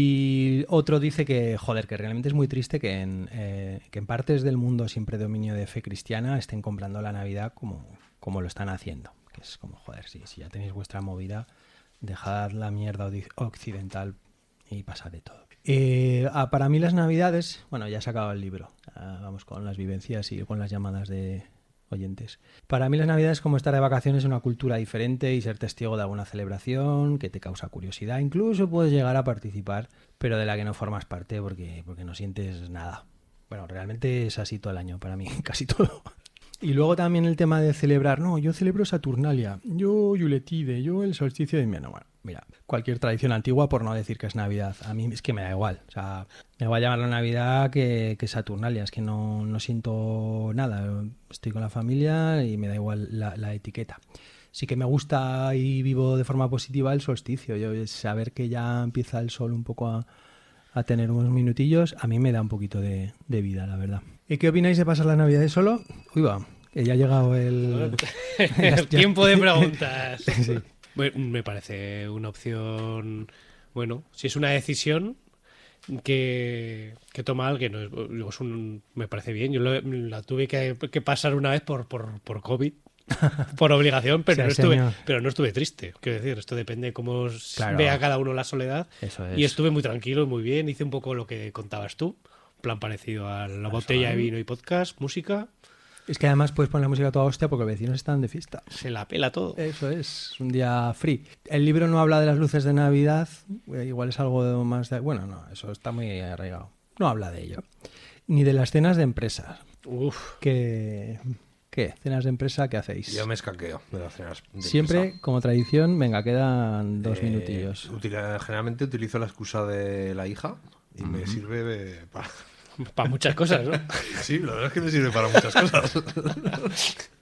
Y otro dice que, joder, que realmente es muy triste que en, eh, que en partes del mundo sin predominio de fe cristiana estén comprando la Navidad como, como lo están haciendo. Que es como, joder, sí, si ya tenéis vuestra movida... Dejad la mierda occidental y pasad de todo. Eh, para mí las Navidades, bueno, ya he sacado el libro, uh, vamos con las vivencias y con las llamadas de oyentes. Para mí las Navidades es como estar de vacaciones en una cultura diferente y ser testigo de alguna celebración que te causa curiosidad. Incluso puedes llegar a participar, pero de la que no formas parte porque, porque no sientes nada. Bueno, realmente es así todo el año para mí, casi todo. Y luego también el tema de celebrar, no, yo celebro Saturnalia, yo Yuletide, yo el solsticio de invierno. Bueno, mira, cualquier tradición antigua, por no decir que es Navidad, a mí es que me da igual. O sea, me va a llamar la Navidad que, que Saturnalia, es que no, no siento nada. Estoy con la familia y me da igual la, la etiqueta. Sí que me gusta y vivo de forma positiva el solsticio. Yo saber que ya empieza el sol un poco a, a tener unos minutillos, a mí me da un poquito de, de vida, la verdad. ¿Y qué opináis de pasar las Navidades solo? Uy, va, que ya ha llegado el... el tiempo de preguntas. Sí. Bueno, me parece una opción... Bueno, si es una decisión que, que toma alguien, es un, me parece bien. Yo lo, la tuve que, que pasar una vez por, por, por COVID, por obligación, pero, no estuve, pero no estuve triste. Quiero decir, esto depende de cómo claro. vea cada uno la soledad. Eso es. Y estuve muy tranquilo, muy bien. Hice un poco lo que contabas tú. Plan parecido a la botella de vino y podcast, música. Es que además puedes poner la música a toda hostia porque los vecinos están de fiesta. Se la pela todo. Eso es, un día free. El libro no habla de las luces de Navidad, igual es algo más de... Bueno, no, eso está muy arraigado. No habla de ello. Ni de las cenas de empresas. Uf. ¿Qué, qué? ¿Cenas de empresa qué hacéis? Yo me escaqueo de las cenas de Siempre, empresa. Como tradición, venga, quedan dos eh, minutillos. Utiliza, generalmente utilizo la excusa de la hija y uh-huh. me sirve de... Para... Para muchas cosas, ¿no? Sí, la verdad es que me sirve para muchas cosas.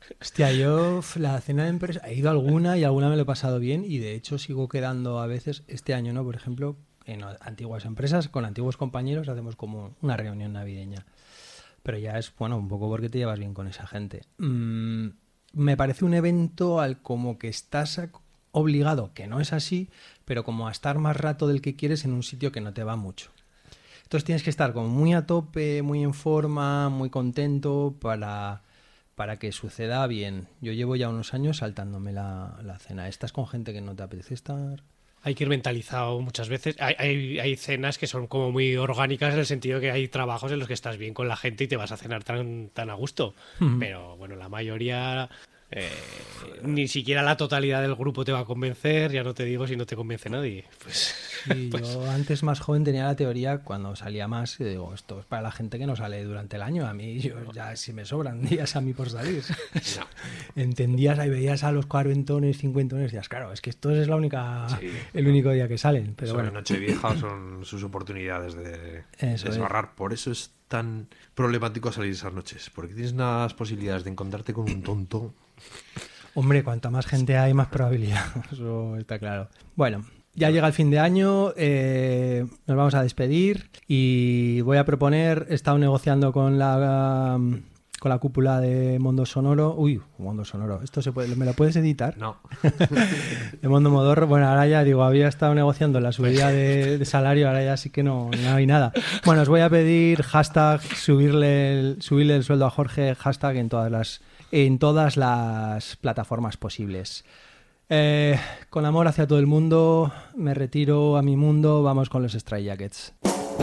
Hostia, yo la cena de empresa he ido a alguna y alguna me lo he pasado bien y de hecho sigo quedando a veces, este año, ¿no? Por ejemplo, en antiguas empresas, con antiguos compañeros hacemos como una reunión navideña. Pero ya es, bueno, un poco porque te llevas bien con esa gente. Mm, me parece un evento al como que estás obligado, que no es así, pero como a estar más rato del que quieres en un sitio que no te va mucho. Entonces tienes que estar como muy a tope, muy en forma, muy contento para, para que suceda bien. Yo llevo ya unos años saltándome la, la cena. ¿Estás con gente que no te apetece estar? Hay que ir mentalizado muchas veces. Hay, hay, hay cenas que son como muy orgánicas en el sentido que hay trabajos en los que estás bien con la gente y te vas a cenar tan, tan a gusto. Uh-huh. Pero bueno, la mayoría... Eh, ni siquiera la totalidad del grupo te va a convencer, ya no te digo si no te convence nadie. Pues, sí, pues... Yo antes más joven tenía la teoría cuando salía más y digo, esto es para la gente que no sale durante el año, a mí yo, ya si me sobran días a mí por salir. No. Entendías y veías a los cuarentones, cincuentones y decías, claro, es que esto es la única, sí. el único día que salen. Pero Sobre bueno. Nochevieja son sus oportunidades de eso desbarrar, es. Por eso es tan problemático salir esas noches, porque tienes unas posibilidades de encontrarte con un tonto. Hombre, cuanta más gente hay, más probabilidad. Eso está claro. Bueno, ya llega el fin de año, eh, nos vamos a despedir y voy a proponer, he estado negociando con la con la cúpula de Mondo Sonoro. Uy, Mondo Sonoro, ¿esto se puede, me lo puedes editar? No. De Mondo Modorro, bueno, ahora ya digo, había estado negociando la subida de, de salario, ahora ya sí que no, no hay nada. Bueno, os voy a pedir hashtag subirle el, subirle el sueldo a Jorge, hashtag en todas las en todas las plataformas posibles. Eh, con amor hacia todo el mundo, me retiro a mi mundo, vamos con los Stray Jackets.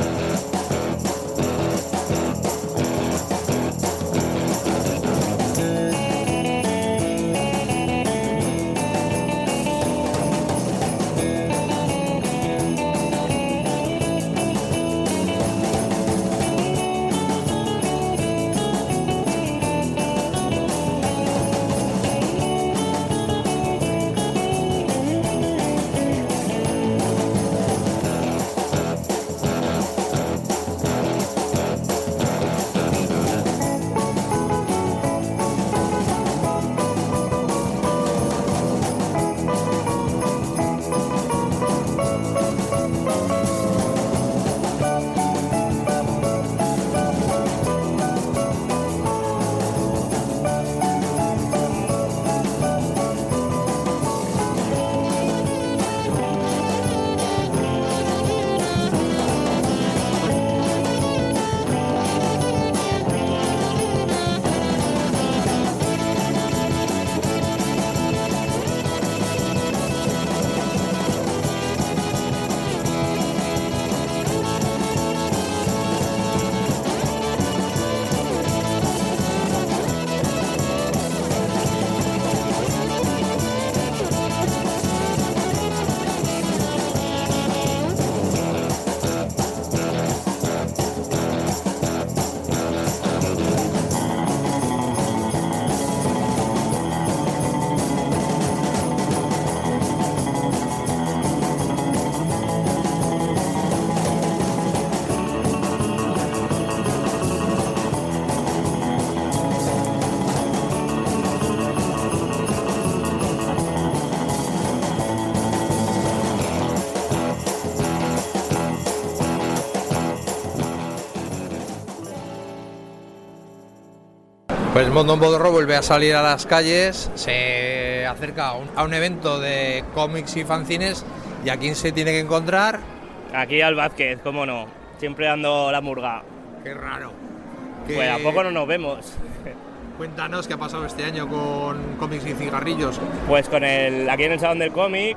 Pues Mondo Modorro vuelve a salir a las calles, se acerca a un, a un evento de cómics y fanzines. ¿Y a quién se tiene que encontrar? Aquí al Vázquez, cómo no, siempre dando la murga. Qué raro. ¿Qué... Pues a poco no nos vemos. Cuéntanos qué ha pasado este año con cómics y cigarrillos. Pues con el aquí en el Salón del Cómic,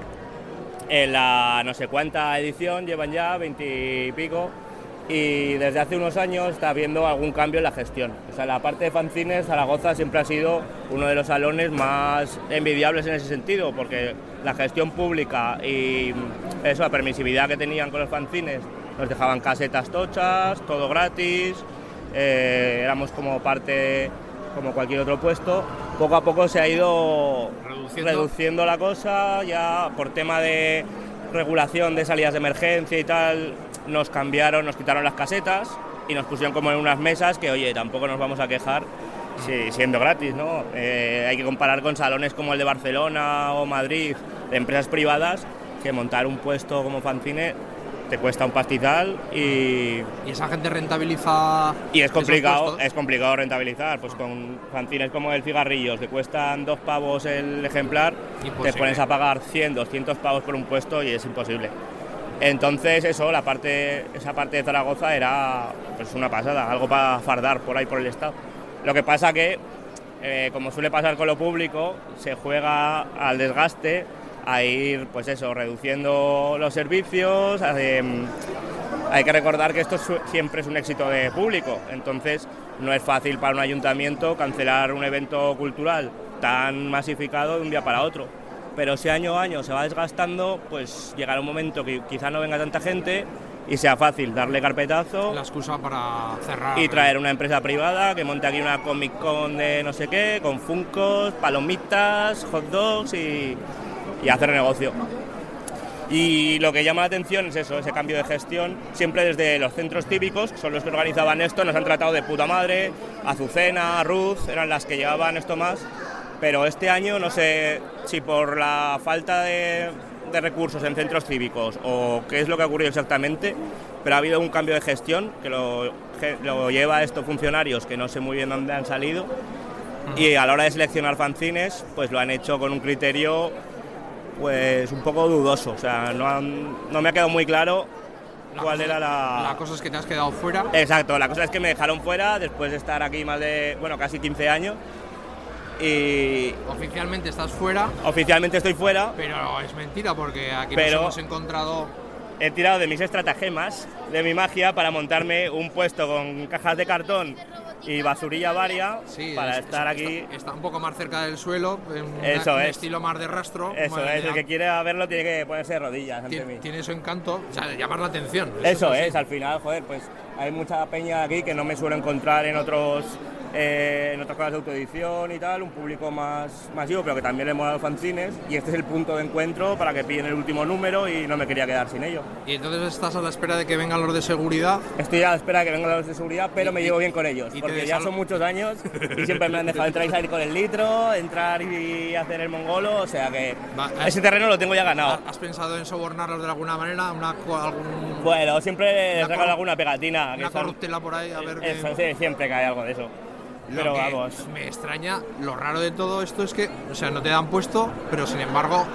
en la no sé cuánta edición, llevan ya veintipico, y desde hace unos años está habiendo algún cambio en la gestión. O sea, la parte de fanzines, Zaragoza siempre ha sido uno de los salones más envidiables en ese sentido, porque la gestión pública y eso, la permisividad que tenían con los fanzines, nos dejaban casetas tochas, todo gratis, eh, éramos como parte, como cualquier otro puesto. Poco a poco se ha ido reduciendo, reduciendo la cosa, ya por tema de regulación de salidas de emergencia y tal, nos cambiaron, nos quitaron las casetas y nos pusieron como en unas mesas que, oye, tampoco nos vamos a quejar, sí, siendo gratis, ¿no? Eh, hay que comparar con salones como el de Barcelona o Madrid, de empresas privadas, que montar un puesto como fanzine te cuesta un pastizal y... ¿Y esa gente rentabiliza? Y es complicado, es complicado rentabilizar, pues con fanzines como el Cigarrillos, que cuestan dos pavos el ejemplar, imposible. Te pones a pagar cien, doscientos pavos por un puesto y es imposible. Entonces eso, la parte, esa parte de Zaragoza era pues una pasada, algo para fardar por ahí por el estado. Lo que pasa que, eh, como suele pasar con lo público, se juega al desgaste, a ir, pues eso, reduciendo los servicios. Eh, hay que recordar que esto es, siempre es un éxito de público, entonces no es fácil para un ayuntamiento cancelar un evento cultural tan masificado de un día para otro. Pero si año a año se va desgastando, pues llegará un momento que quizá no venga tanta gente y sea fácil darle carpetazo. La excusa para cerrar. Y traer una empresa privada que monte aquí una Comic Con de no sé qué, con funcos, palomitas, hot dogs y, y hacer negocio. Y lo que llama la atención es eso, ese cambio de gestión. Siempre desde los centros cívicos, que son los que organizaban esto, nos han tratado de puta madre. Azucena, Ruth, eran las que llevaban esto más. Pero este año no sé si por la falta de, de recursos en centros cívicos o qué es lo que ha ocurrido exactamente, pero ha habido un cambio de gestión que lo, que lo lleva a estos funcionarios que no sé muy bien dónde han salido, y a la hora de seleccionar fanzines pues lo han hecho con un criterio pues un poco dudoso, o sea, no, han, no me ha quedado muy claro cuál era la... La cosa es que te has quedado fuera. Exacto, la cosa es que me dejaron fuera después de estar aquí más de, bueno, casi quince años. Y oficialmente estás fuera. Oficialmente estoy fuera. Pero es mentira porque aquí pero nos hemos encontrado. He tirado de mis estratagemas, de mi magia, para montarme un puesto con cajas de cartón y basurilla varia, sí, para es, estar aquí. Está, está un poco más cerca del suelo, en Eso un es. estilo más de rastro. Eso es, el ya. que quiere verlo tiene que ponerse de rodillas ante tiene, mí. Tiene su encanto, o sea, llamar la atención. Eso, eso es, al final, joder, pues hay mucha peña aquí que no me suelo encontrar en otros. Eh, en otras cosas de autoedición y tal, un público más masivo, pero que también le mola los fanzines, y este es el punto de encuentro para que pillen el último número y no me quería quedar sin ello. ¿Y entonces estás a la espera de que vengan los de seguridad? Estoy a la espera de que vengan los de seguridad, pero y, me llevo bien con ellos, porque ya son muchos años y siempre me han dejado entrar y salir con el litro, entrar y hacer el mongolo, o sea que Va, ese terreno lo tengo ya ganado. ¿Has pensado en sobornarlos de alguna manera? Una, algún, bueno, siempre les regalo alguna pegatina. Una corruptela por ahí, a ver eso, qué... sí, siempre cae algo de eso. Lo pero que vamos. Me extraña, lo raro de todo esto es que, o sea, no te dan puesto, pero sin embargo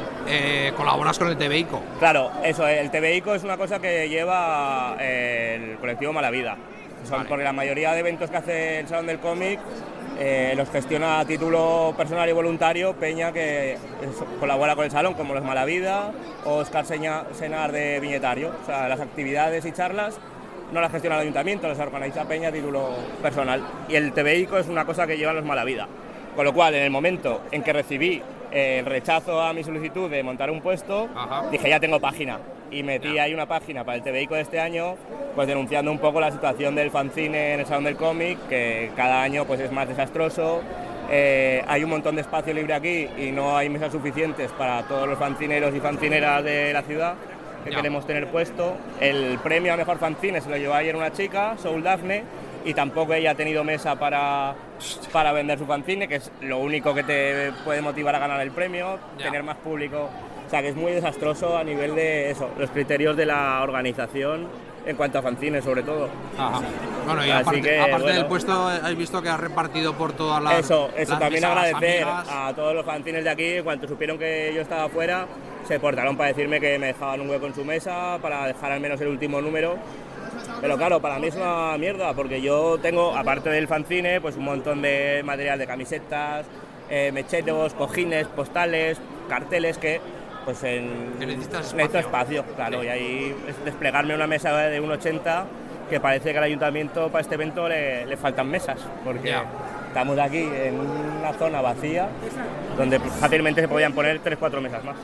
eh, colaboras con el TVICO. Claro, eso, el TVICO es una cosa que lleva eh, el colectivo Malavida. Son, vale. Porque la mayoría de eventos que hace el Salón del Cómic eh, los gestiona a título personal y voluntario peña que es, colabora con el Salón, como los Malavida o Oscar Seña, Senar de Viñetario. O sea, las actividades y charlas no las gestiona el ayuntamiento, las organiza peña a título personal. Y el TVICO es una cosa que llevan los Malavida. Con lo cual, en el momento en que recibí eh, el rechazo a mi solicitud de montar un puesto, Ajá. dije, ya tengo página. Y metí ya. ahí una página para el TVICO de este año, pues denunciando un poco la situación del fanzine en el Salón del Cómic, que cada año pues es más desastroso. Eh, hay un montón de espacio libre aquí y no hay mesas suficientes para todos los fanzineros y fanzineras de la ciudad que ya. queremos tener puesto. El premio a mejor fanzine se lo llevó ayer una chica, Soul Daphne, y tampoco ella ha tenido mesa para, para vender su fanzine, que es lo único que te puede motivar a ganar el premio, ya. tener más público. O sea, que es muy desastroso a nivel de eso, los criterios de la organización en cuanto a fanzines, sobre todo. Ajá. Bueno, y Así aparte, que, aparte bueno, del puesto, has visto que has repartido por todas las Eso, eso las también agradecer amigas. a todos los fanzines de aquí, cuando supieron que yo estaba fuera, se portaron para decirme que me dejaban un hueco en su mesa, para dejar al menos el último número. Pero claro, para mí es una mierda, porque yo tengo, aparte del fanzine, pues un montón de material de camisetas, eh, mecheros, cojines, postales, carteles que... Pues en, necesitas espacio. Necesito espacio, claro, sí. Y ahí es desplegarme una mesa de uno ochenta, que parece que al ayuntamiento para este evento le, le faltan mesas, porque yeah. estamos aquí en una zona vacía, donde fácilmente se podían poner tres cuatro mesas más.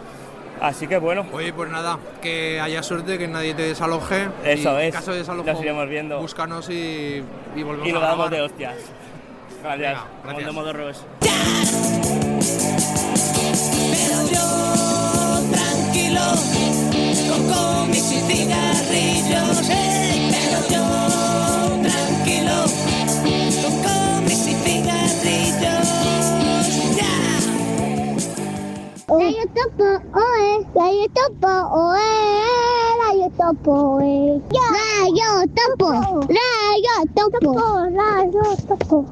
Así que bueno. Oye, pues nada, que haya suerte, que nadie te desaloje. Eso y es, en caso de desalojo, nos iremos viendo. Búscanos y, y volvemos y a nos grabar. damos de hostias. Gracias. Venga, gracias. Modorros. Pero yo tranquilo, con cómics y cigarrillos, eh. Pero yo tranquilo, con cómics y Rayo Topo, oe, Rayo Topo, eh. Rayo Topo, Rayo Topo, Rayo Topo.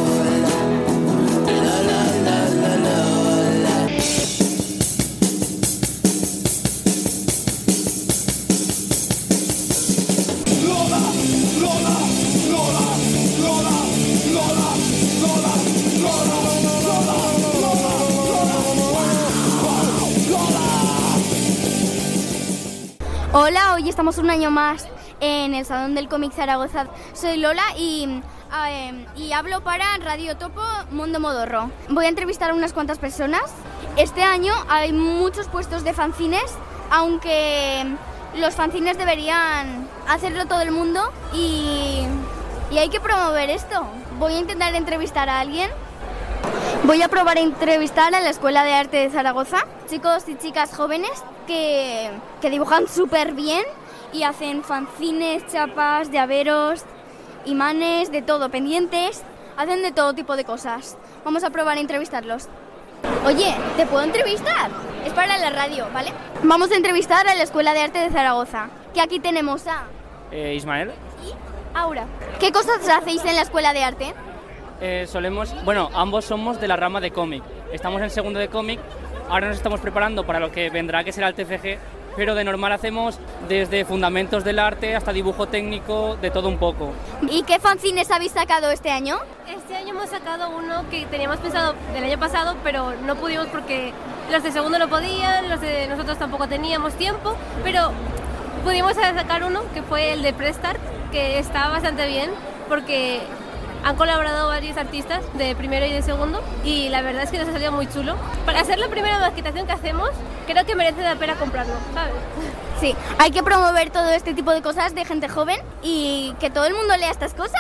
Hola, hoy estamos un año más en el Salón del Cómic Zaragoza. Soy Lola y, eh, y hablo para Radio Topo Mundo Modorro. Voy a entrevistar a unas cuantas personas. Este año hay muchos puestos de fanzines, aunque los fanzines deberían hacerlo todo el mundo y, y hay que promover esto. Voy a intentar entrevistar a alguien. Voy a probar a entrevistar a la Escuela de Arte de Zaragoza, chicos y chicas jóvenes que, que dibujan súper bien y hacen fanzines, chapas, llaveros, imanes, de todo, pendientes, hacen de todo tipo de cosas. Vamos a probar a entrevistarlos. Oye, ¿te puedo entrevistar? Es para la radio, ¿vale? Vamos a entrevistar a la Escuela de Arte de Zaragoza, que aquí tenemos a... Eh, Ismael. Y Aura. ¿Qué cosas hacéis en la Escuela de Arte? Eh, solemos, bueno, ambos somos de la rama de cómic. Estamos en segundo de cómic, ahora nos estamos preparando para lo que vendrá, que será el T F G, pero de normal hacemos desde fundamentos del arte hasta dibujo técnico, de todo un poco. ¿Y qué fanzines habéis sacado este año? Este año hemos sacado uno que teníamos pensado del año pasado, pero no pudimos porque los de segundo no podían, los de nosotros tampoco teníamos tiempo, pero pudimos sacar uno que fue el de Prestart, que está bastante bien porque han colaborado varios artistas de primero y de segundo y la verdad es que nos ha salido muy chulo. Para hacer la primera maquetación que hacemos, creo que merece la pena comprarlo, ¿sabes? Sí, hay que promover todo este tipo de cosas de gente joven y que todo el mundo lea estas cosas.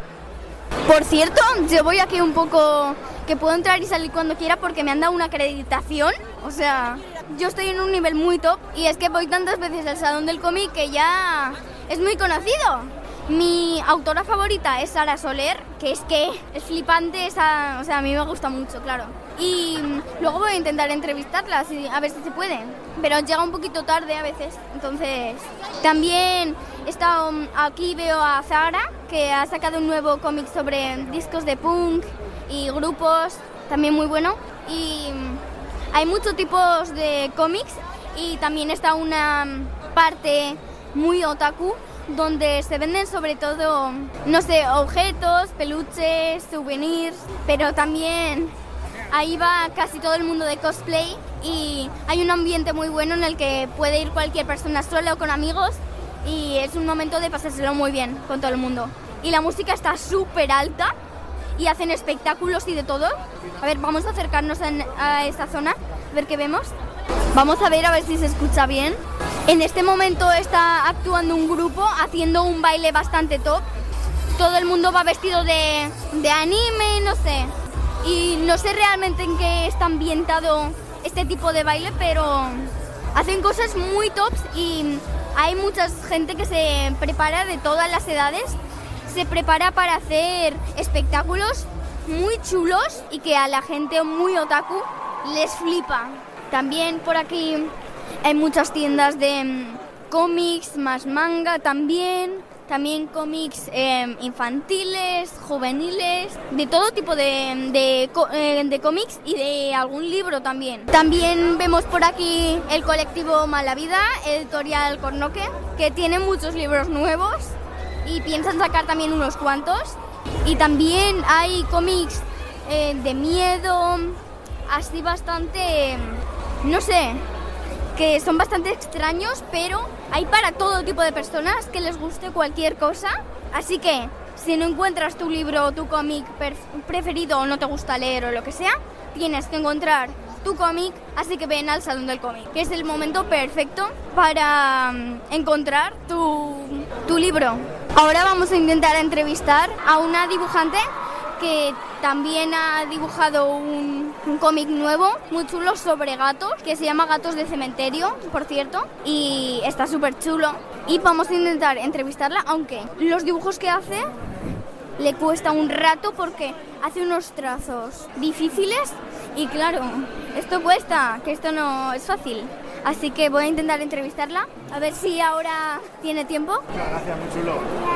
Por cierto, yo voy aquí un poco, que puedo entrar y salir cuando quiera porque me han dado una acreditación. O sea, yo estoy en un nivel muy top y es que voy tantas veces al Salón del Cómic que ya es muy conocido. Mi autora favorita es Sara Soler, que es que es flipante, esa, o sea, a mí me gusta mucho, claro. Y luego voy a intentar entrevistarla, a ver si se puede, pero llega un poquito tarde a veces, entonces... También está, um, aquí veo a Zara, que ha sacado un nuevo cómic sobre discos de punk y grupos, también muy bueno. Y hay muchos tipos de cómics y también está una parte muy otaku, donde se venden sobre todo, no sé, objetos, peluches, souvenirs, pero también ahí va casi todo el mundo de cosplay y hay un ambiente muy bueno en el que puede ir cualquier persona sola o con amigos y es un momento de pasárselo muy bien con todo el mundo. Y la música está súper alta y hacen espectáculos y de todo. A ver, vamos a acercarnos a, a esta zona, a ver qué vemos. Vamos a ver a ver si se escucha bien. En este momento está actuando un grupo haciendo un baile bastante top. Todo el mundo va vestido de, de anime, no sé. Y no sé realmente en qué está ambientado este tipo de baile, pero hacen cosas muy tops y hay mucha gente que se prepara de todas las edades. Se prepara para hacer espectáculos muy chulos y que a la gente muy otaku les flipa. También por aquí hay muchas tiendas de um, cómics, más manga también, también cómics eh, infantiles, juveniles, de todo tipo de, de, eh, de cómics y de algún libro también. También vemos por aquí el colectivo Malavida, editorial Cornoque, que tiene muchos libros nuevos y piensan sacar también unos cuantos. Y también hay cómics eh, de miedo, así bastante, no sé, que son bastante extraños, pero hay para todo tipo de personas que les guste cualquier cosa. Así que, si no encuentras tu libro o tu cómic preferido o no te gusta leer o lo que sea, tienes que encontrar tu cómic, así que ven al Salón del Cómic, que es el momento perfecto para um, encontrar tu, tu libro. Ahora vamos a intentar entrevistar a una dibujante que también ha dibujado un, un cómic nuevo, muy chulo, sobre gatos, que se llama Gatos de Cementerio, por cierto, y está súper chulo. Y vamos a intentar entrevistarla, aunque los dibujos que hace le cuesta un rato porque hace unos trazos difíciles y claro, esto cuesta, que esto no es fácil. Así que voy a intentar entrevistarla, a ver si ahora tiene tiempo. Gracias, muy chulo.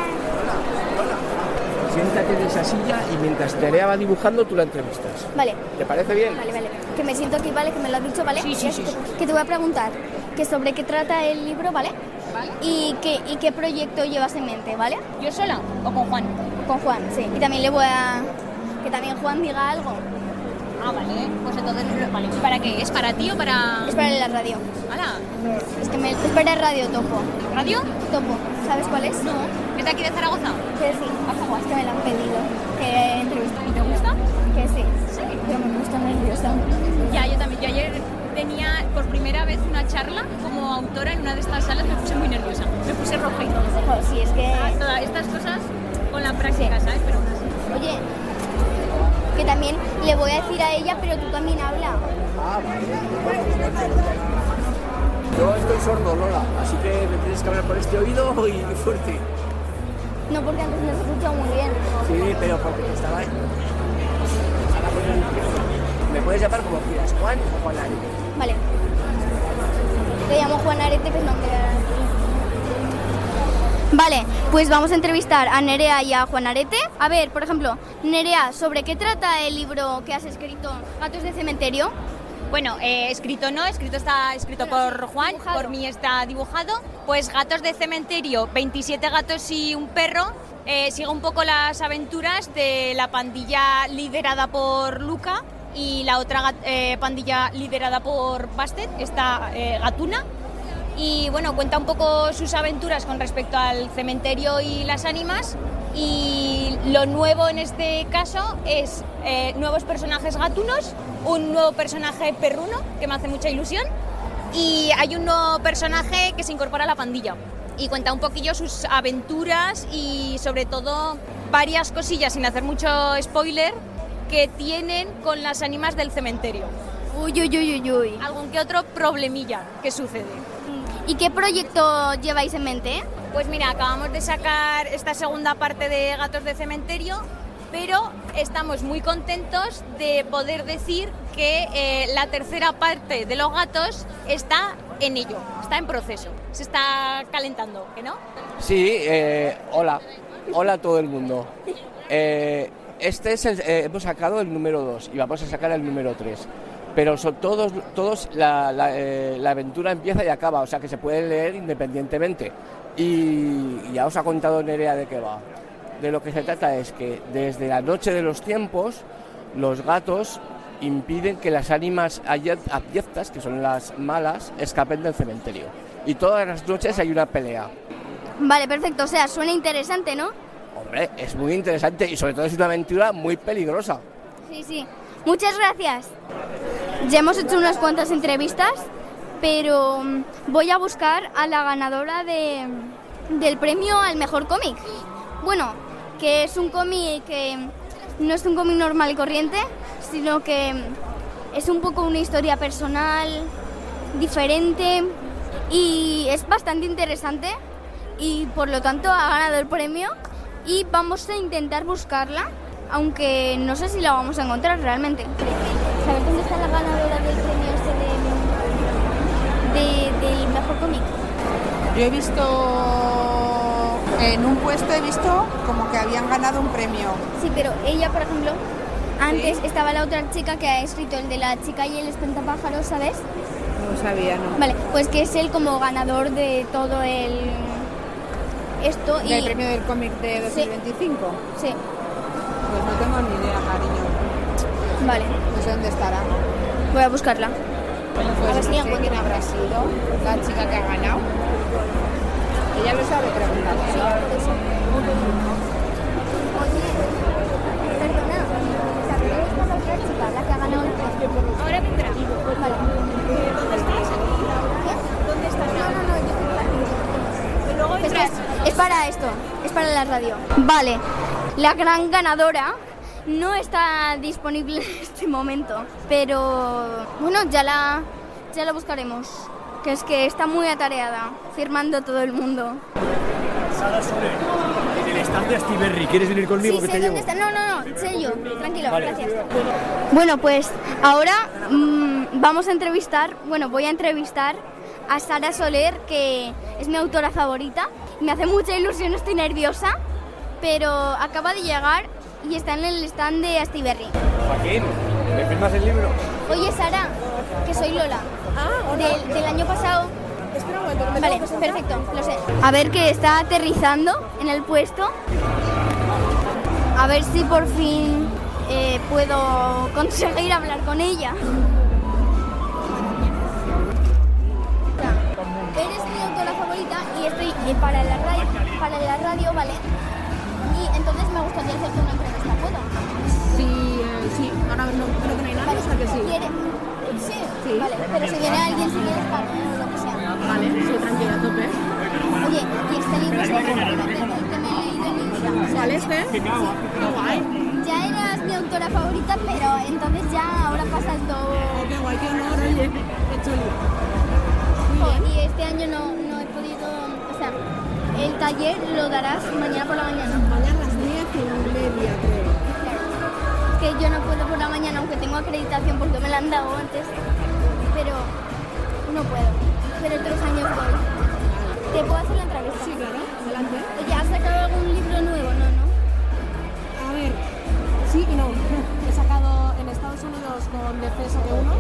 Siéntate en esa silla y mientras Nerea va dibujando, tú la entrevistas. Vale. ¿Te parece bien? Vale, vale. Que me siento aquí, ¿vale? Que me lo has dicho, ¿vale? Sí, sí, sí, sí. Que te voy a preguntar que sobre qué trata el libro, ¿vale? Vale. Y qué, y qué proyecto llevas en mente, ¿vale? ¿Yo sola o con Juan? Con Juan, sí. Y también le voy a... que también Juan diga algo. Ah, vale. Pues entonces, vale. ¿Para qué? ¿Es para ti o para...? Es para la radio. ¿Hala? Es que me... es para Radio Topo. ¿Radio? Topo. ¿Sabes cuál es? No. ¿Es de aquí de Zaragoza? Que sí. Ah, es que me la han pedido. Que entrevista. ¿Y te gusta? Que sí. Sí. Pero me gusta nerviosa. Ya, yo también. Yo ayer tenía por primera vez una charla como autora en una de estas salas, me puse muy nerviosa. Me puse roja y todo. Pues sí, es que... Ah, todas estas cosas con la práctica, ¿sabes? Pero aún así. Oye, que también le voy a decir a ella, pero tú también habla. Ah, vale. Yo estoy sordo, Lola, así que me tienes que hablar por este oído y fuerte. No, porque antes no se escuchaba muy bien. Sí, pero porque te estaba... Me puedes llamar como quieras, Juan o Juan Arete. Vale. Te llamo Juan Arete, que es nombre aquí. Vale, pues vamos a entrevistar a Nerea y a Juan Arete. A ver, por ejemplo, Nerea, ¿sobre qué trata el libro que has escrito, Gatos de Cementerio? Bueno, eh, escrito no, escrito está escrito por Juan, dibujado. Por mí está dibujado. Pues Gatos de Cementerio, veintisiete gatos y un perro. Eh, sigue un poco las aventuras de la pandilla liderada por Luca y la otra eh, pandilla liderada por Bastet, esta eh, Gatuna. Y bueno, cuenta un poco sus aventuras con respecto al cementerio y las ánimas. Y lo nuevo en este caso es eh, nuevos personajes gatunos, un nuevo personaje perruno, que me hace mucha ilusión, y hay un nuevo personaje que se incorpora a la pandilla. Y cuenta un poquillo sus aventuras y sobre todo varias cosillas, sin hacer mucho spoiler, que tienen con las ánimas del cementerio. Uy, uy, uy, uy, uy. Algún que otro problemilla que sucede. ¿Y qué proyecto lleváis en mente? Pues mira, acabamos de sacar esta segunda parte de Gatos de Cementerio, pero estamos muy contentos de poder decir que eh, la tercera parte de Los Gatos está en ello, está en proceso, se está calentando, ¿que no? Sí, eh, hola, hola a todo el mundo. Eh, este es el, eh, hemos sacado el número dos y vamos a sacar el número tres. Pero son todos, todos la, la, eh, la aventura empieza y acaba, o sea que se puede leer independientemente. Y ya os ha contado Nerea de qué va. De lo que se trata es que desde la noche de los tiempos, los gatos impiden que las ánimas abyectas, que son las malas, escapen del cementerio. Y todas las noches hay una pelea. Vale, perfecto, o sea, suena interesante, ¿no? Hombre, es muy interesante y sobre todo es una aventura muy peligrosa. Sí, sí. Muchas gracias. Ya hemos hecho unas cuantas entrevistas, pero voy a buscar a la ganadora de, del premio al mejor cómic. Bueno, que es un cómic que no es un cómic normal y corriente, sino que es un poco una historia personal, diferente, y es bastante interesante y por lo tanto ha ganado el premio y vamos a intentar buscarla, aunque no sé si la vamos a encontrar realmente. ¿Sabes dónde está la ganadora del premio este de, de, del mejor cómic? Yo he visto, en un puesto he visto como que habían ganado un premio. Sí, pero ella, por ejemplo, antes ¿sí? Estaba la otra chica que ha escrito el de la chica y el espantapájaros, ¿sabes? No sabía, ¿no? Vale, pues que es él como ganador de todo el... esto y... ¿Del premio del cómic de dos mil veinticinco? Sí. Sí. Pues no tengo ni idea, cariño. Vale. No sé dónde estará. Voy a buscarla. Pues a ver si no sé quién habrá sido la chica que ha ganado. Ella lo sabe, preguntar. Sí, eso. Oye, perdona, ¿sabes cuál es la otra chica, la que ha ganado el premio? Ahora vendrá. Vale. ¿Dónde estás? ¿Qué? ¿Dónde estás? No, no, no, yo estoy para aquí. Luego es, es para esto, es para la radio. Vale, la gran ganadora no está disponible en este momento, pero bueno, ya la, ya la buscaremos, que es que está muy atareada, firmando todo el mundo. Sara Soler, en el stand de Astiberri, ¿quieres venir conmigo? Sí, que sé te dónde llevo? está. No, no, no, sé yo, tranquilo, Vale. Gracias. Bueno, pues ahora mmm, vamos a entrevistar, bueno, voy a entrevistar a Sara Soler, que es mi autora favorita. Me hace mucha ilusión, estoy nerviosa, pero acaba de llegar y está en el stand de Astiberri. Joaquín, ¿me firmas el libro? Oye, Sara, que soy Lola. Ah, del, del año pasado. Espera un momento, que me Vale, tengo que sentar. perfecto, lo sé. A ver, que está aterrizando en el puesto. A ver si por fin eh, puedo conseguir hablar con ella. Eres mi autora favorita y estoy eh, para la radio, para la radio, ¿vale? Y entonces me gustaría hacerte una entrevista, ¿puedo? Sí, eh, sí, ahora no creo que no hay nadie, o sea que sí. ¿Quieres? Sí, sí, vale, pero si viene alguien, si quieres, para o lo que sea. Vale, sí, tranquila, a tope. Oye, y este libro es el que me he leído en mi vida. O sea, ¿Cuál este? Sí, Qué guay. ya eras mi autora favorita, pero entonces ya ahora pasa todo. Oh, qué guay, qué honor, oye, qué chulo. Jo, y este año no, no he podido, o sea, el taller lo darás mañana por la mañana. Mañana a las diez y media, creo. Claro. Que yo no puedo por la mañana, aunque tengo acreditación porque me la han dado antes, pero no puedo. Pero otros años voy. ¿Te puedo hacer la entrevista? Sí, claro, adelante. Oye, ¿has sacado algún libro nuevo? No, ¿no? A ver, sí y no. He sacado en Estados Unidos con D C S O uno,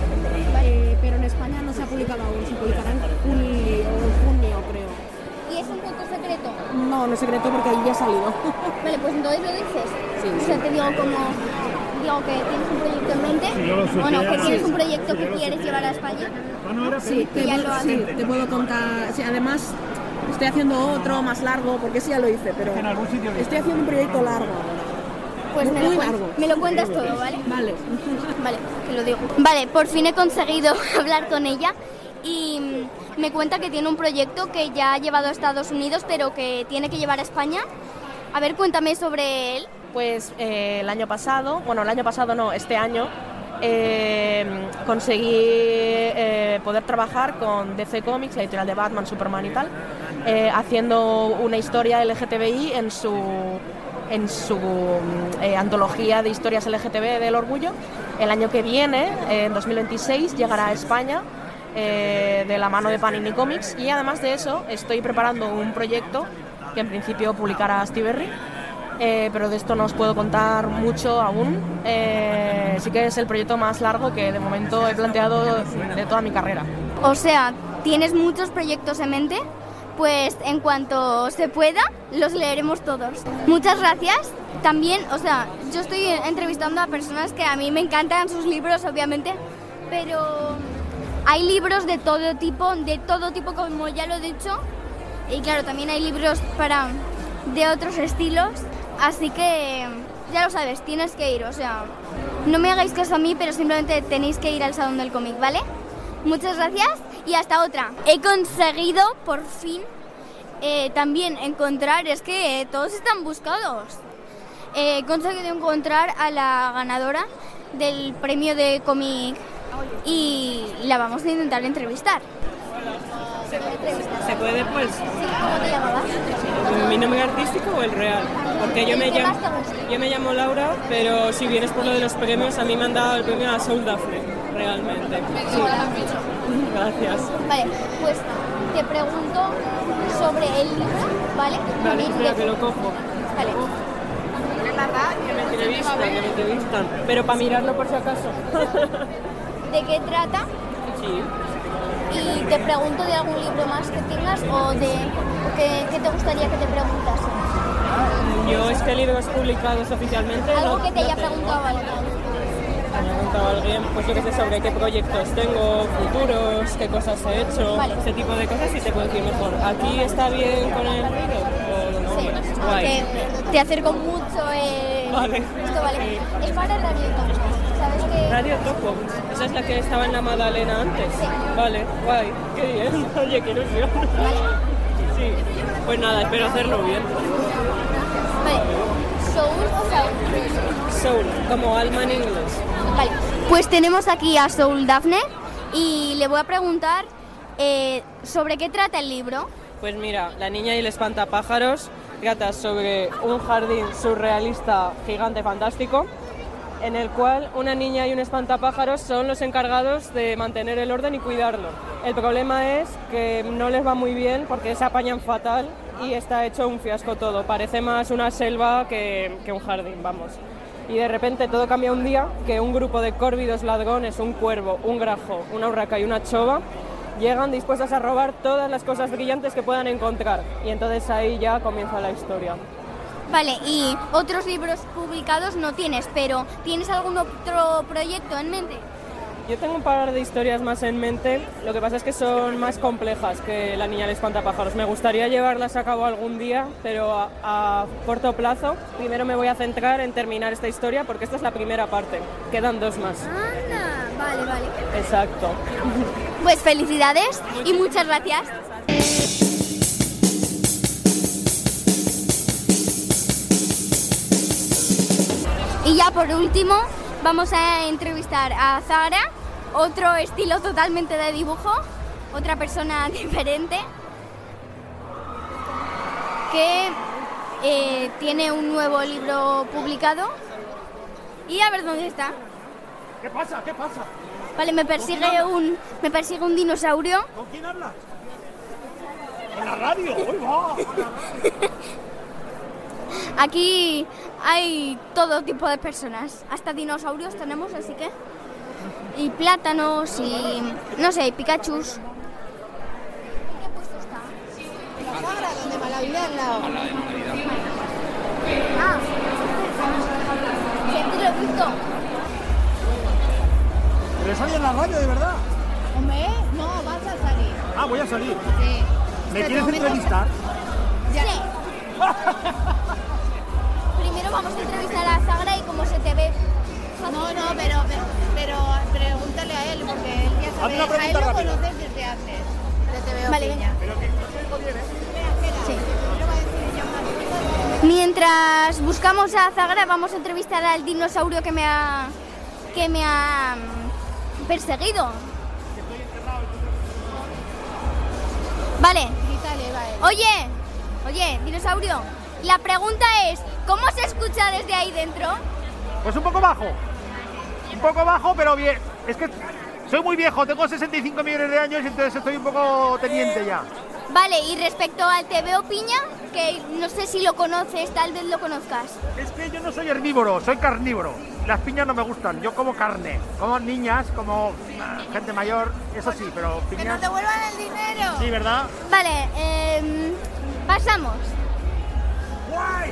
eh, pero en España no se ha publicado aún. Se publicará en julio o junio, creo. ¿Y es un poco secreto? No, no es secreto porque ahí ya ha salido. Vale, pues entonces lo dices. Sí. O sea, te digo como... Digo que tienes un proyecto en mente. Sí, yo lo sé, Bueno, que sí. tienes un proyecto que quieres llevar a España. Sí, te, ya puedo- lo has sí, te puedo contar. Sí, además, estoy haciendo otro más largo, porque sí ya lo hice, pero estoy haciendo un proyecto largo ahora. Pues me Muy lo, cuen- largo. me lo cuentas todo, ¿vale? Vale. Vale, te lo digo. Vale, por fin he conseguido hablar con ella y mm, me cuenta que tiene un proyecto que ya ha llevado a Estados Unidos, pero que tiene que llevar a España. A ver, cuéntame sobre él. Pues eh, el año pasado, bueno, el año pasado no, este año, eh, conseguí eh, poder trabajar con D C Comics, la editorial de Batman, Superman y tal, eh, haciendo una historia L G T B I en su, en su eh, antología de historias L G T B del orgullo. El año que viene, eh, en dos mil veintiséis, llegará a España eh, de la mano de Panini Comics, y además de eso estoy preparando un proyecto que en principio publicará Astiberri. Eh, pero de esto no os puedo contar mucho aún. Eh, sí que es el proyecto más largo que de momento he planteado de toda mi carrera. O sea, tienes muchos proyectos en mente, pues en cuanto se pueda, los leeremos todos. Muchas gracias. También, o sea, yo estoy entrevistando a personas que a mí me encantan sus libros, obviamente, pero hay libros de todo tipo, de todo tipo, como ya lo he dicho, y claro, también hay libros para de otros estilos, así que ya lo sabes, tienes que ir, o sea, no me hagáis caso a mí, pero simplemente tenéis que ir al Salón del Cómic, ¿vale? Muchas gracias y hasta otra. He conseguido, por fin, eh, también encontrar, es que eh, todos están buscados. Eh, he conseguido encontrar a la ganadora del premio de cómic y la vamos a intentar entrevistar. ¿Se puede, pues? Sí, ¿cómo te llamabas? ¿Mi nombre artístico o el real? Porque yo me, ¿Qué llamo, más te gusta? yo me llamo Laura, pero si vienes por lo de los premios, a mí me han dado el premio a Soul Daphne, realmente. Sí. Gracias. Vale, pues te pregunto sobre el libro, ¿vale? Vale, Y espera de- que lo cojo. Vale. Que me entrevistan, que me entrevistan. Pero para mirarlo por si acaso. ¿De qué trata? Sí. Y te pregunto de algún libro más que tengas o de o que, que te gustaría que te preguntase. Yo es que libros publicados oficialmente. Algo no- que te no haya tengo. preguntado alguien. Me ha preguntado alguien, pues yo qué sé, sobre qué proyectos tengo, futuros, qué cosas he hecho, Vale. ese tipo de cosas, y te puedo decir mejor. ¿Aquí está bien con el ruido? ¿O no? Sí, Guay. que te acerco mucho eh, Vale. esto, vale. Es para Radio Topo. ¿Sabes que Radio Topo, esa es la que estaba en la Magdalena antes. Vale, guay, qué bien. Oye, qué ilusión. Sí, pues nada, espero hacerlo bien. Vale. Soul o Soul? Soul, como alma en inglés. Vale. Pues tenemos aquí a Soul Daphne y le voy a preguntar eh, sobre qué trata el libro. Pues mira, La niña y el espantapájaros trata sobre un jardín surrealista gigante fantástico en el cual una niña y un espantapájaros son los encargados de mantener el orden y cuidarlo. El problema es que no les va muy bien porque se apañan fatal y está hecho un fiasco todo. Parece más una selva que, que un jardín, vamos. Y de repente todo cambia un día, que un grupo de córvidos ladrones, un cuervo, un grajo, una urraca y una chova llegan dispuestas a robar todas las cosas brillantes que puedan encontrar. Y entonces ahí ya comienza la historia. Vale, y otros libros publicados no tienes, pero ¿tienes algún otro proyecto en mente? Yo tengo un par de historias más en mente, lo que pasa es que son más complejas que La niña del espantapájaros. Me gustaría llevarlas a cabo algún día, pero a, a corto plazo. Primero me voy a centrar en terminar esta historia porque esta es la primera parte, quedan dos más. Anda, vale, vale. Exacto. Pues felicidades y muchas gracias. Y ya por último vamos a entrevistar a Zahara, otro estilo totalmente de dibujo, otra persona diferente que eh, tiene un nuevo libro publicado. Y a ver dónde está. ¿Qué pasa? ¿Qué pasa? Vale, me persigue un me persigue un dinosaurio. ¿Con quién hablas? En la radio. ¡Uy, va! Aquí hay todo tipo de personas, hasta dinosaurios tenemos, así que... Y plátanos y... no sé, y Pikachus. ¿Qué puesto está? La Sagra, donde Malavidad al lado. Ah, siempre lo he visto. ¿Pero sale en la radio, de verdad? Hombre, no, vas a salir. Ah, voy a salir. Sí. ¿Me Este quieres momento- entrevistar? Sí. Primero vamos a entrevistar a Zahara y cómo se te ve. No, no, pero, pero, pero pregúntale a él, porque él ya Haz sabe. una A él pregunta lo rápida. conoces desde antes. De T V O Vale, Piña. Pero que no oigo bien, ¿eh? Sí. Mientras buscamos a Zahara, vamos a entrevistar al dinosaurio que me ha que me ha mm, perseguido. Vale. Grítale, va él. Oye, oye, dinosaurio. La pregunta es, ¿cómo se escucha desde ahí dentro? Pues un poco bajo. Un poco bajo, pero bien. Es que soy muy viejo, tengo sesenta y cinco millones de años y entonces estoy un poco teniente ya. Vale, y respecto al T V O Piña, que no sé si lo conoces, tal vez lo conozcas. Es que yo no soy herbívoro, soy carnívoro. Las piñas no me gustan, yo como carne. Como niñas, como ah, gente mayor, eso sí, pero ¡Que piñas... nos devuelvan el dinero! Sí, ¿verdad? Vale, eh, pasamos. ¡Guay!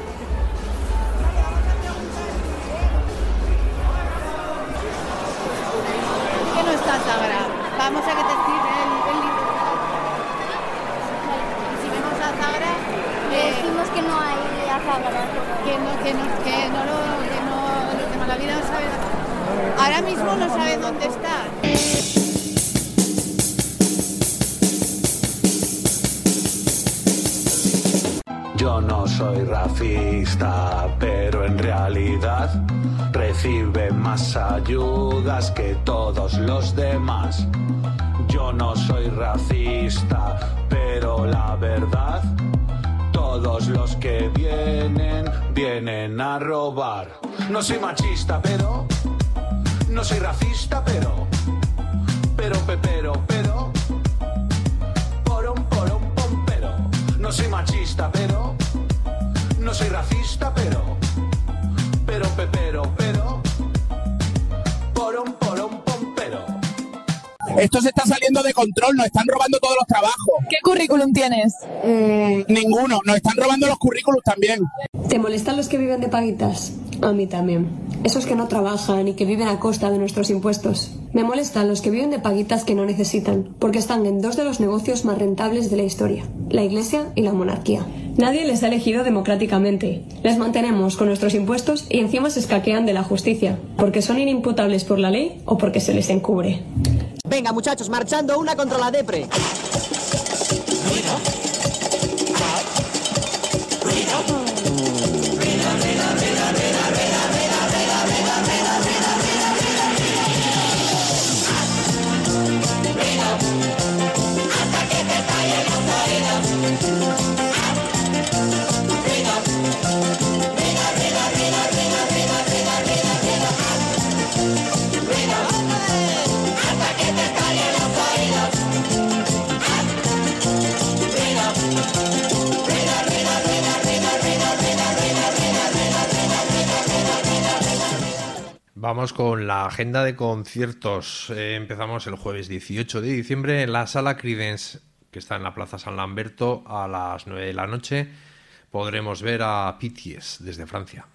Que no está Sagra. Vamos a que te escribe el, el libro. Y si vemos a Sagra, Le eh, decimos que no hay a Zahara. que no, que no, que no lo, que no, los de Malavida no saben. Ahora mismo no saben dónde está. Yo no soy racista, pero en realidad recibe más ayudas que todos los demás. Yo no soy racista, pero la verdad, todos los que vienen, vienen a robar. No soy machista, pero no soy racista, pero pero pero pero porón porón pom pero no soy machista, pero no soy racista, pero pero pero pero porón porón pom pero. Esto se está saliendo de control, nos están robando todos los trabajos. ¿Qué currículum tienes? Mm, ninguno, nos están robando los currículos también. ¿Te molestan los que viven de paguitas? A mí también. Esos que no trabajan y que viven a costa de nuestros impuestos. Me molestan los que viven de paguitas que no necesitan, porque están en dos de los negocios más rentables de la historia, la Iglesia y la monarquía. Nadie les ha elegido democráticamente. Les mantenemos con nuestros impuestos y encima se escaquean de la justicia, porque son inimputables por la ley o porque se les encubre. Venga, muchachos, marchando una contra la depre. Vamos con la agenda de conciertos. Eh, empezamos el jueves dieciocho de diciembre en la Sala Creedence, que está en la Plaza San Lamberto, a las nueve de la noche. Podremos ver a P T S desde Francia.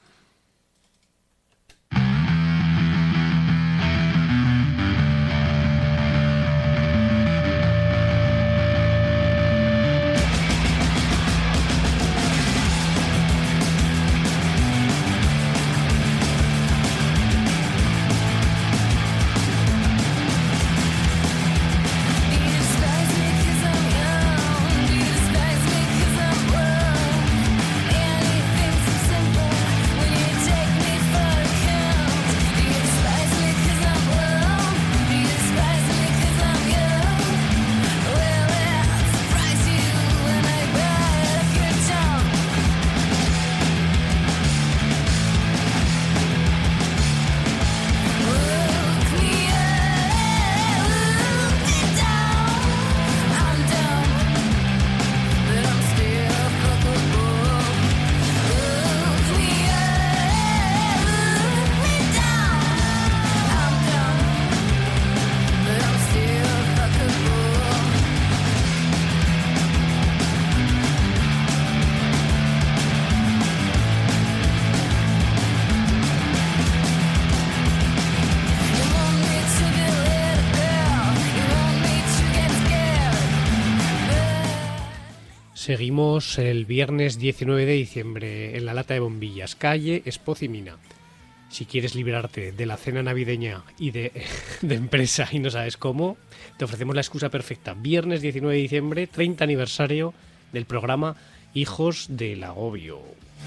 Seguimos el viernes diecinueve de diciembre en la Lata de Bombillas, calle Espoz y Mina. Si quieres librarte de la cena navideña y de, de empresa y no sabes cómo, te ofrecemos la excusa perfecta. Viernes diecinueve de diciembre, treinta aniversario del programa Hijos del Agobio.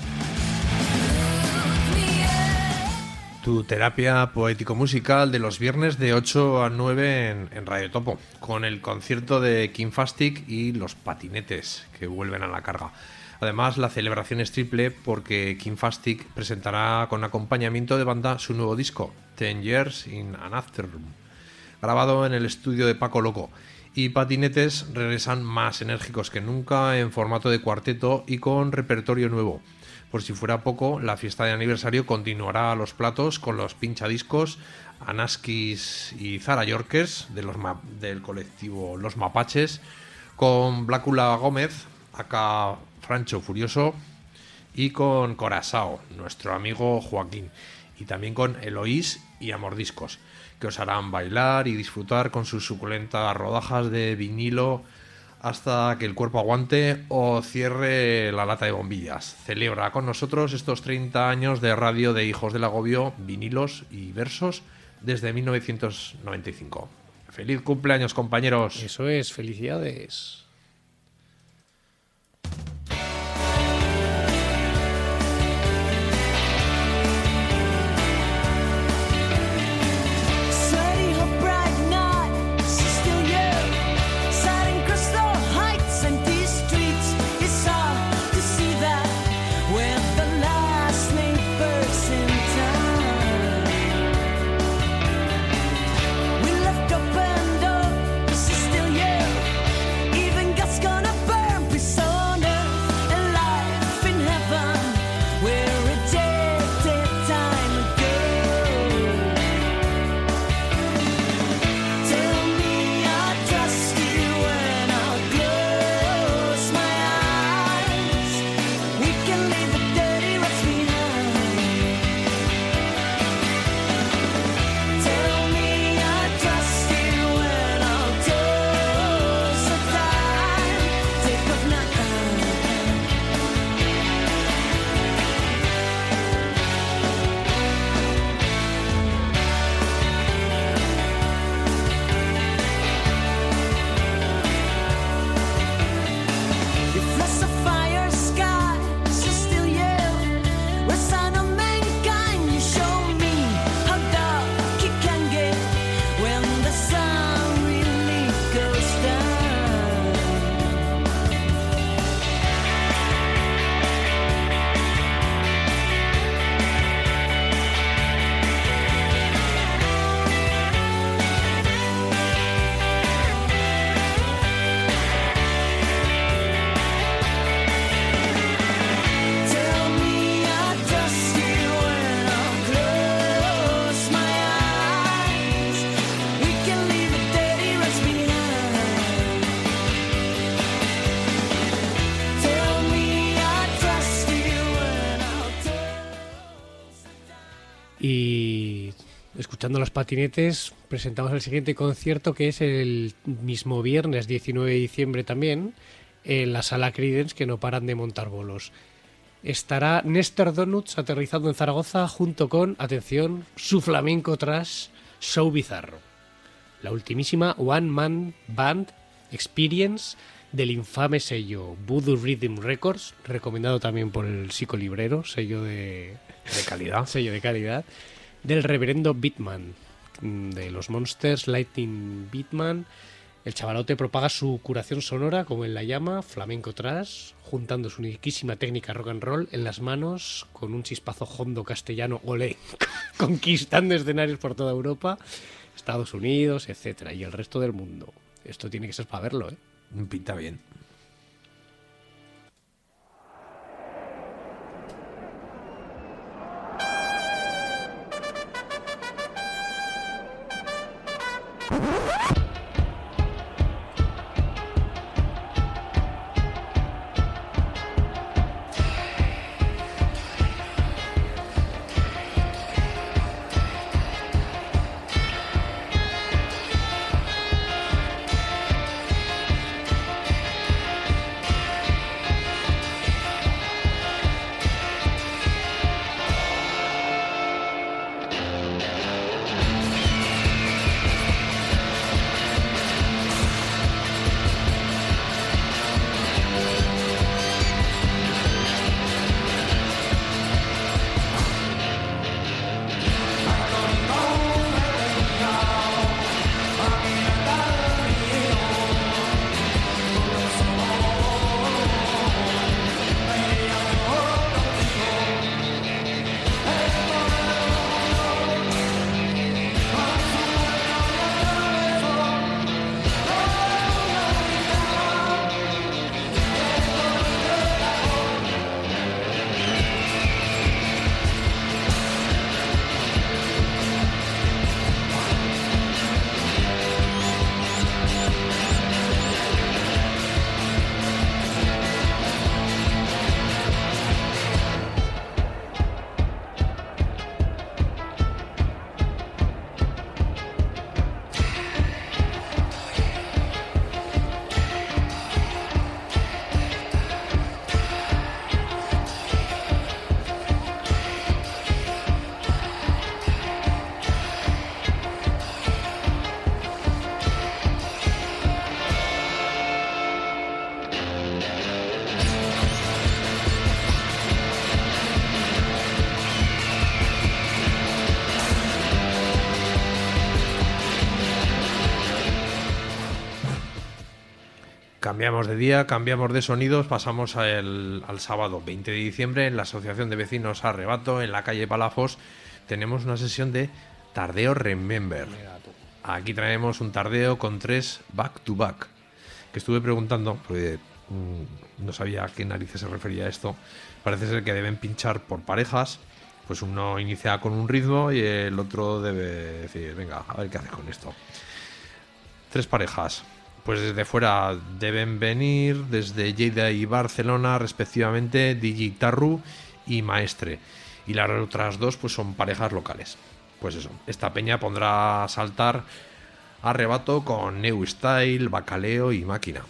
Tu terapia poético-musical de los viernes de ocho a nueve en, en Radio Topo, con el concierto de Kim Fastic y Los Patinetes, que vuelven a la carga. Además, la celebración es triple porque Kim Fastic presentará con acompañamiento de banda su nuevo disco, Ten Years in an Afternoon, grabado en el estudio de Paco Loco. Y Patinetes regresan más enérgicos que nunca en formato de cuarteto y con repertorio nuevo. Por si fuera poco, la fiesta de aniversario continuará a los platos con los pinchadiscos Anaskis y Zara Yorkers de los ma- del colectivo Los Mapaches, con Blácula Gómez, acá Francho Furioso, y con Corazao, nuestro amigo Joaquín, y también con Eloís y Amordiscos, que os harán bailar y disfrutar con sus suculentas rodajas de vinilo hasta que el cuerpo aguante o cierre la lata de bombillas. Celebra con nosotros estos treinta años de radio de Hijos del Agobio, vinilos y versos desde mil novecientos noventa y cinco. ¡Feliz cumpleaños, compañeros! Eso es, felicidades. Even Y escuchando los patinetes, presentamos el siguiente concierto, que es el mismo viernes diecinueve de diciembre también, en la Sala Creedence, que no paran de montar bolos. Estará Néstor Donuts aterrizando en Zaragoza junto con, atención, su flamenco trash Show Bizarro. La ultimísima One Man Band Experience del infame sello Voodoo Rhythm Records, recomendado también por el Psicolibrero, sello de, de calidad. sello de calidad, del reverendo Beatman, de los Monsters, Lightning Beatman. El chavalote propaga su curación sonora como en La Llama, flamenco trash, juntando su uniquísima técnica rock and roll en las manos con un chispazo hondo castellano olé, conquistando escenarios por toda Europa, Estados Unidos, etcétera, y el resto del mundo. Esto tiene que ser para verlo, ¿eh? Pinta bien. Cambiamos de día, cambiamos de sonidos, pasamos al, al sábado veinte de diciembre en la Asociación de Vecinos Arrebato, en la calle Palafos. Tenemos una sesión de Tardeo Remember. Aquí traemos un tardeo con tres back to back, que estuve preguntando, porque mmm, no sabía a qué narices se refería esto. Parece ser que deben pinchar por parejas, pues uno inicia con un ritmo y el otro debe decir, venga, a ver qué haces con esto. Tres parejas. Pues desde fuera deben venir, desde Lleida y Barcelona, respectivamente, Digitarru y Maestre. Y las otras dos pues son parejas locales. Pues eso, esta peña pondrá a saltar Arrebato con New Style, Bacaleo y Máquina.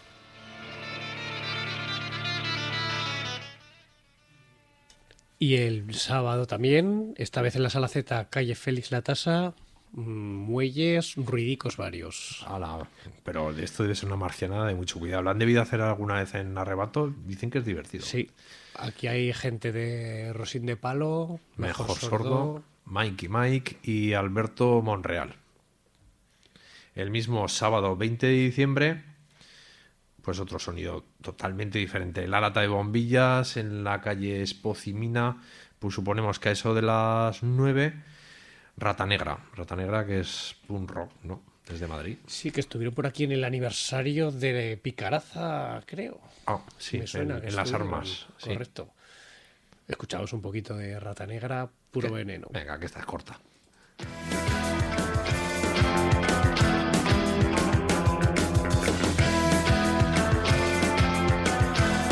Y el sábado también, esta vez en la Sala Z, calle Félix Latasa, muelles, ruidicos varios. Ala, pero esto debe ser una marcianada de mucho cuidado. ¿Lo han debido hacer alguna vez en Arrebato? Dicen que es divertido. Sí, aquí hay gente de Rosín de Palo, Mejor, Mejor Sordo, Sordo, Mikey Mike y Alberto Monreal. El mismo sábado veinte de diciembre, pues otro sonido totalmente diferente. La lata de bombillas en la calle Espocimina, pues suponemos que a eso de las nueve... Rata Negra, Rata Negra que es punk rock, ¿no? Desde Madrid. Sí, que estuvieron por aquí en el aniversario de Picaraza, creo. Ah, sí, Me suena en, en las armas. Correcto. Sí. Escuchamos un poquito de Rata Negra, puro ¿Qué? veneno. Venga, que esta es corta.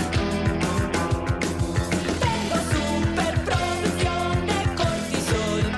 Tengo superproducción de cortisol.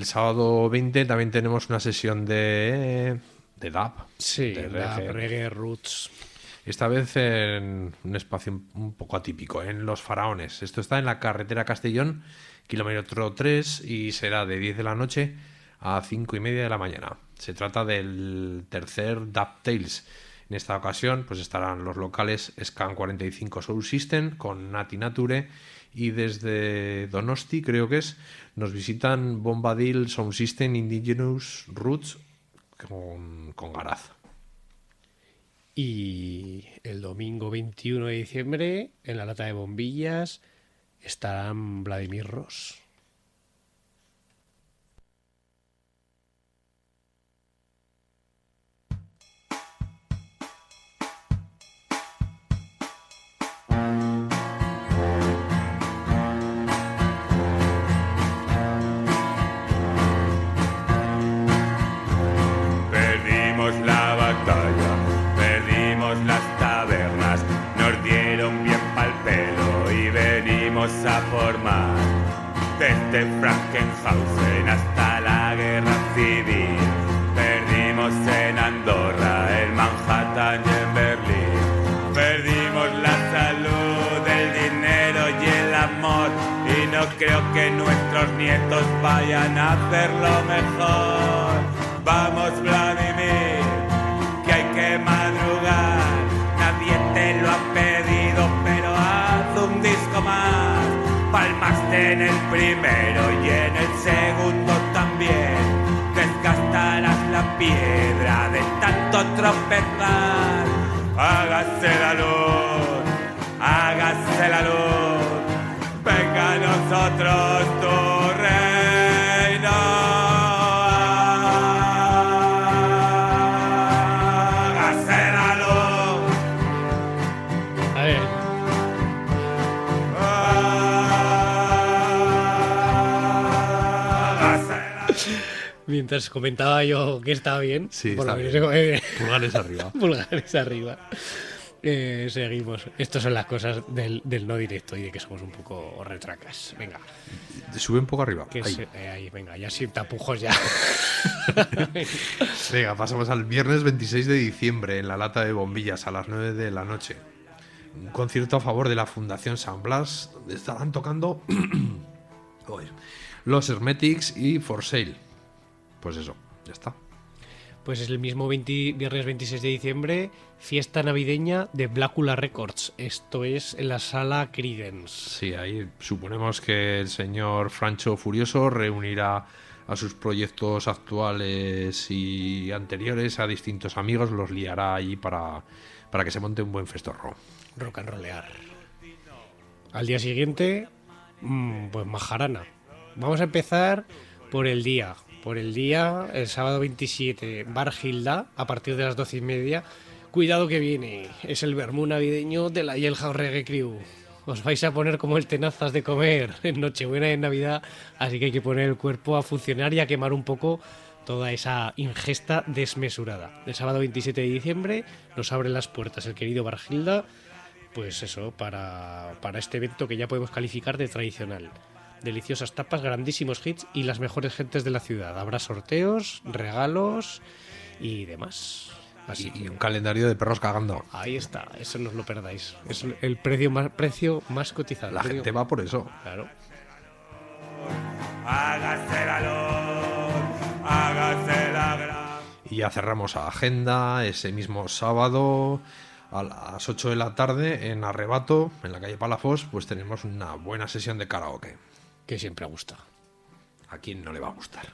el sábado veinte también tenemos una sesión de, de dub. Sí, de la reggae. reggae roots. Esta vez en un espacio un poco atípico, en Los Faraones. Esto está en la carretera Castellón, kilómetro tres, y será de diez de la noche a cinco y media de la mañana. Se trata del tercer DubTales. En esta ocasión pues estarán los locales Scan cuarenta y cinco Soul System con Nati Nature, y desde Donosti, creo que es, nos visitan Bombadil Sound System Indigenous Roots con, con Garaz. Y el domingo veintiuno de diciembre, en la Lata de Bombillas, estarán Vladimir Ross. Perdimos la batalla, perdimos las tabernas, nos dieron bien pa'l pelo y venimos a formar. Desde Frankenhausen hasta la guerra civil, perdimos en Andorra, en Manhattan y en Berlín. Perdimos la salud, el dinero y el amor, y no creo que nuestros nietos vayan a hacerlo mejor. Vamos, Vladimir, que hay que madrugar. Nadie te lo ha pedido, pero haz un disco más. Palmaste en el primero y en el segundo también. Desgastarás la piedra de tanto tropezar. Hágase la luz, hágase la luz. Venga a nosotros tu reino. Mientras comentaba yo que estaba bien, Sí, por está lo bien. menos, eh, Pulgares arriba. Pulgares arriba. Eh, seguimos. Estas son las cosas del, del no directo y de que somos un poco retracas. Venga. Sube un poco arriba. Que Ahí. se- eh, ahí, venga, ya sin tapujos ya. Venga, pasamos al viernes veintiséis de diciembre en la Lata de Bombillas a las nueve de la noche. Un concierto a favor de la Fundación San Blas, donde estarán tocando Joder. los Hermetics y For Sale. Pues eso, ya está. Pues es el mismo veinte viernes veintiséis de diciembre, fiesta navideña de Blácula Records. Esto es en la sala Creedence. Sí, ahí suponemos que el señor Francho Furioso reunirá a sus proyectos actuales y anteriores, a distintos amigos, los liará allí para, para que se monte un buen festorro. Rock and rollear. Al día siguiente, mmm, pues majarana. Vamos a empezar por el día. Por el día, el sábado veintisiete, Bar Gilda, a partir de las doce y media. Cuidado que viene, es el vermú navideño de la Jailhouse Reggae Crew. Os vais a poner como el tenazas de comer en Nochebuena y en Navidad, así que hay que poner el cuerpo a funcionar y a quemar un poco toda esa ingesta desmesurada. El sábado veintisiete de diciembre nos abre las puertas el querido Bar Gilda, pues eso, para, para este evento que ya podemos calificar de tradicional. Deliciosas tapas, grandísimos hits y las mejores gentes de la ciudad. Habrá sorteos, regalos y demás. Así Y, y un calendario de perros cagando. ahí está, eso no os lo perdáis. Es el precio más, precio más cotizado. La gente va por eso. Claro. Hágase la luz, hágase la gran. Y ya cerramos agenda ese mismo sábado a las ocho de la tarde en Arrebato, en la calle Palafos, pues tenemos una buena sesión de karaoke. Que siempre gusta. ¿A quién no le va a gustar?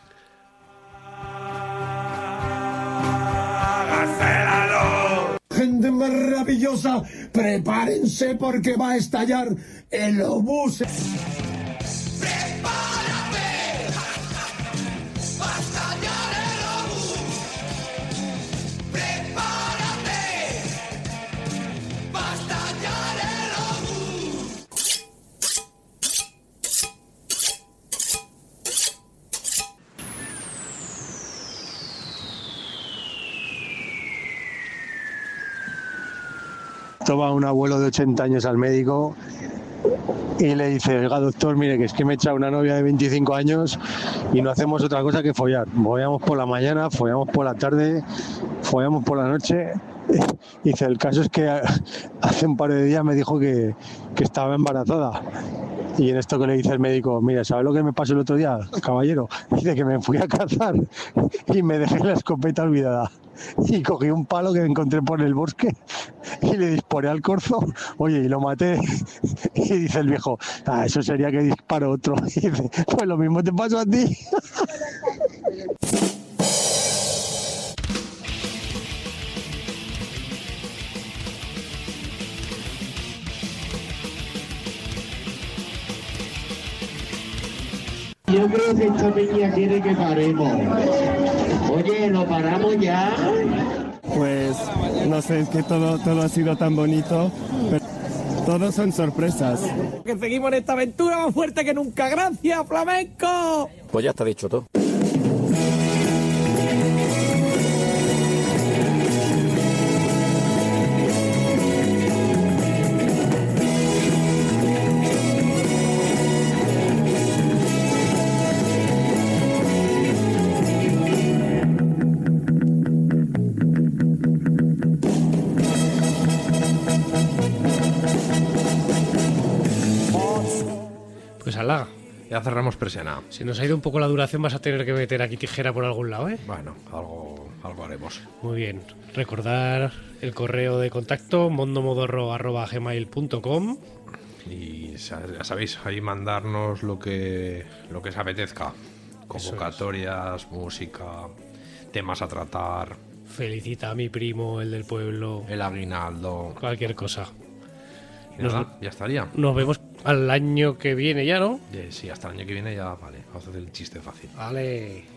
Gente maravillosa, prepárense porque va a estallar el obús. Toma un abuelo de ochenta años al médico y le dice, oiga doctor, mire que es que me echa una novia de veinticinco años y no hacemos otra cosa que follar. Follamos por la mañana, follamos por la tarde, follamos por la noche. Dice, el caso es que hace un par de días me dijo que, que estaba embarazada. Y en esto que le dice el médico, mira, ¿sabes lo que me pasó el otro día, caballero? Dice que me fui a cazar y me dejé la escopeta olvidada. Y cogí un palo que encontré por el bosque y le disparé al corzo, oye, y lo maté. Y dice el viejo, ah, eso sería que disparo otro. Y dice, pues lo mismo te pasó a ti. Yo creo que esta peña quiere que paremos. Oye, ¿lo paramos ya? Pues no sé, es que todo, todo ha sido tan bonito, pero todos son sorpresas. Que seguimos en esta aventura más fuerte que nunca. ¡Gracias, flamenco! Pues ya está dicho todo. Pues ala. Ya cerramos persiana. Si nos ha ido un poco la duración, vas a tener que meter aquí tijera por algún lado, ¿eh? Bueno, algo, algo haremos. Muy bien. Recordar el correo de contacto mondomodorro arroba gmail punto com. Y ya sabéis, ahí mandarnos lo que lo que os apetezca. Convocatorias, música, temas a tratar. Felicita a mi primo, el del pueblo. El aguinaldo. Cualquier cosa. Y nada, nos, ya estaría. Nos vemos al año que viene ya, ¿no? Sí, hasta el año que viene ya, vale. Vamos a hacer el chiste fácil. Vale.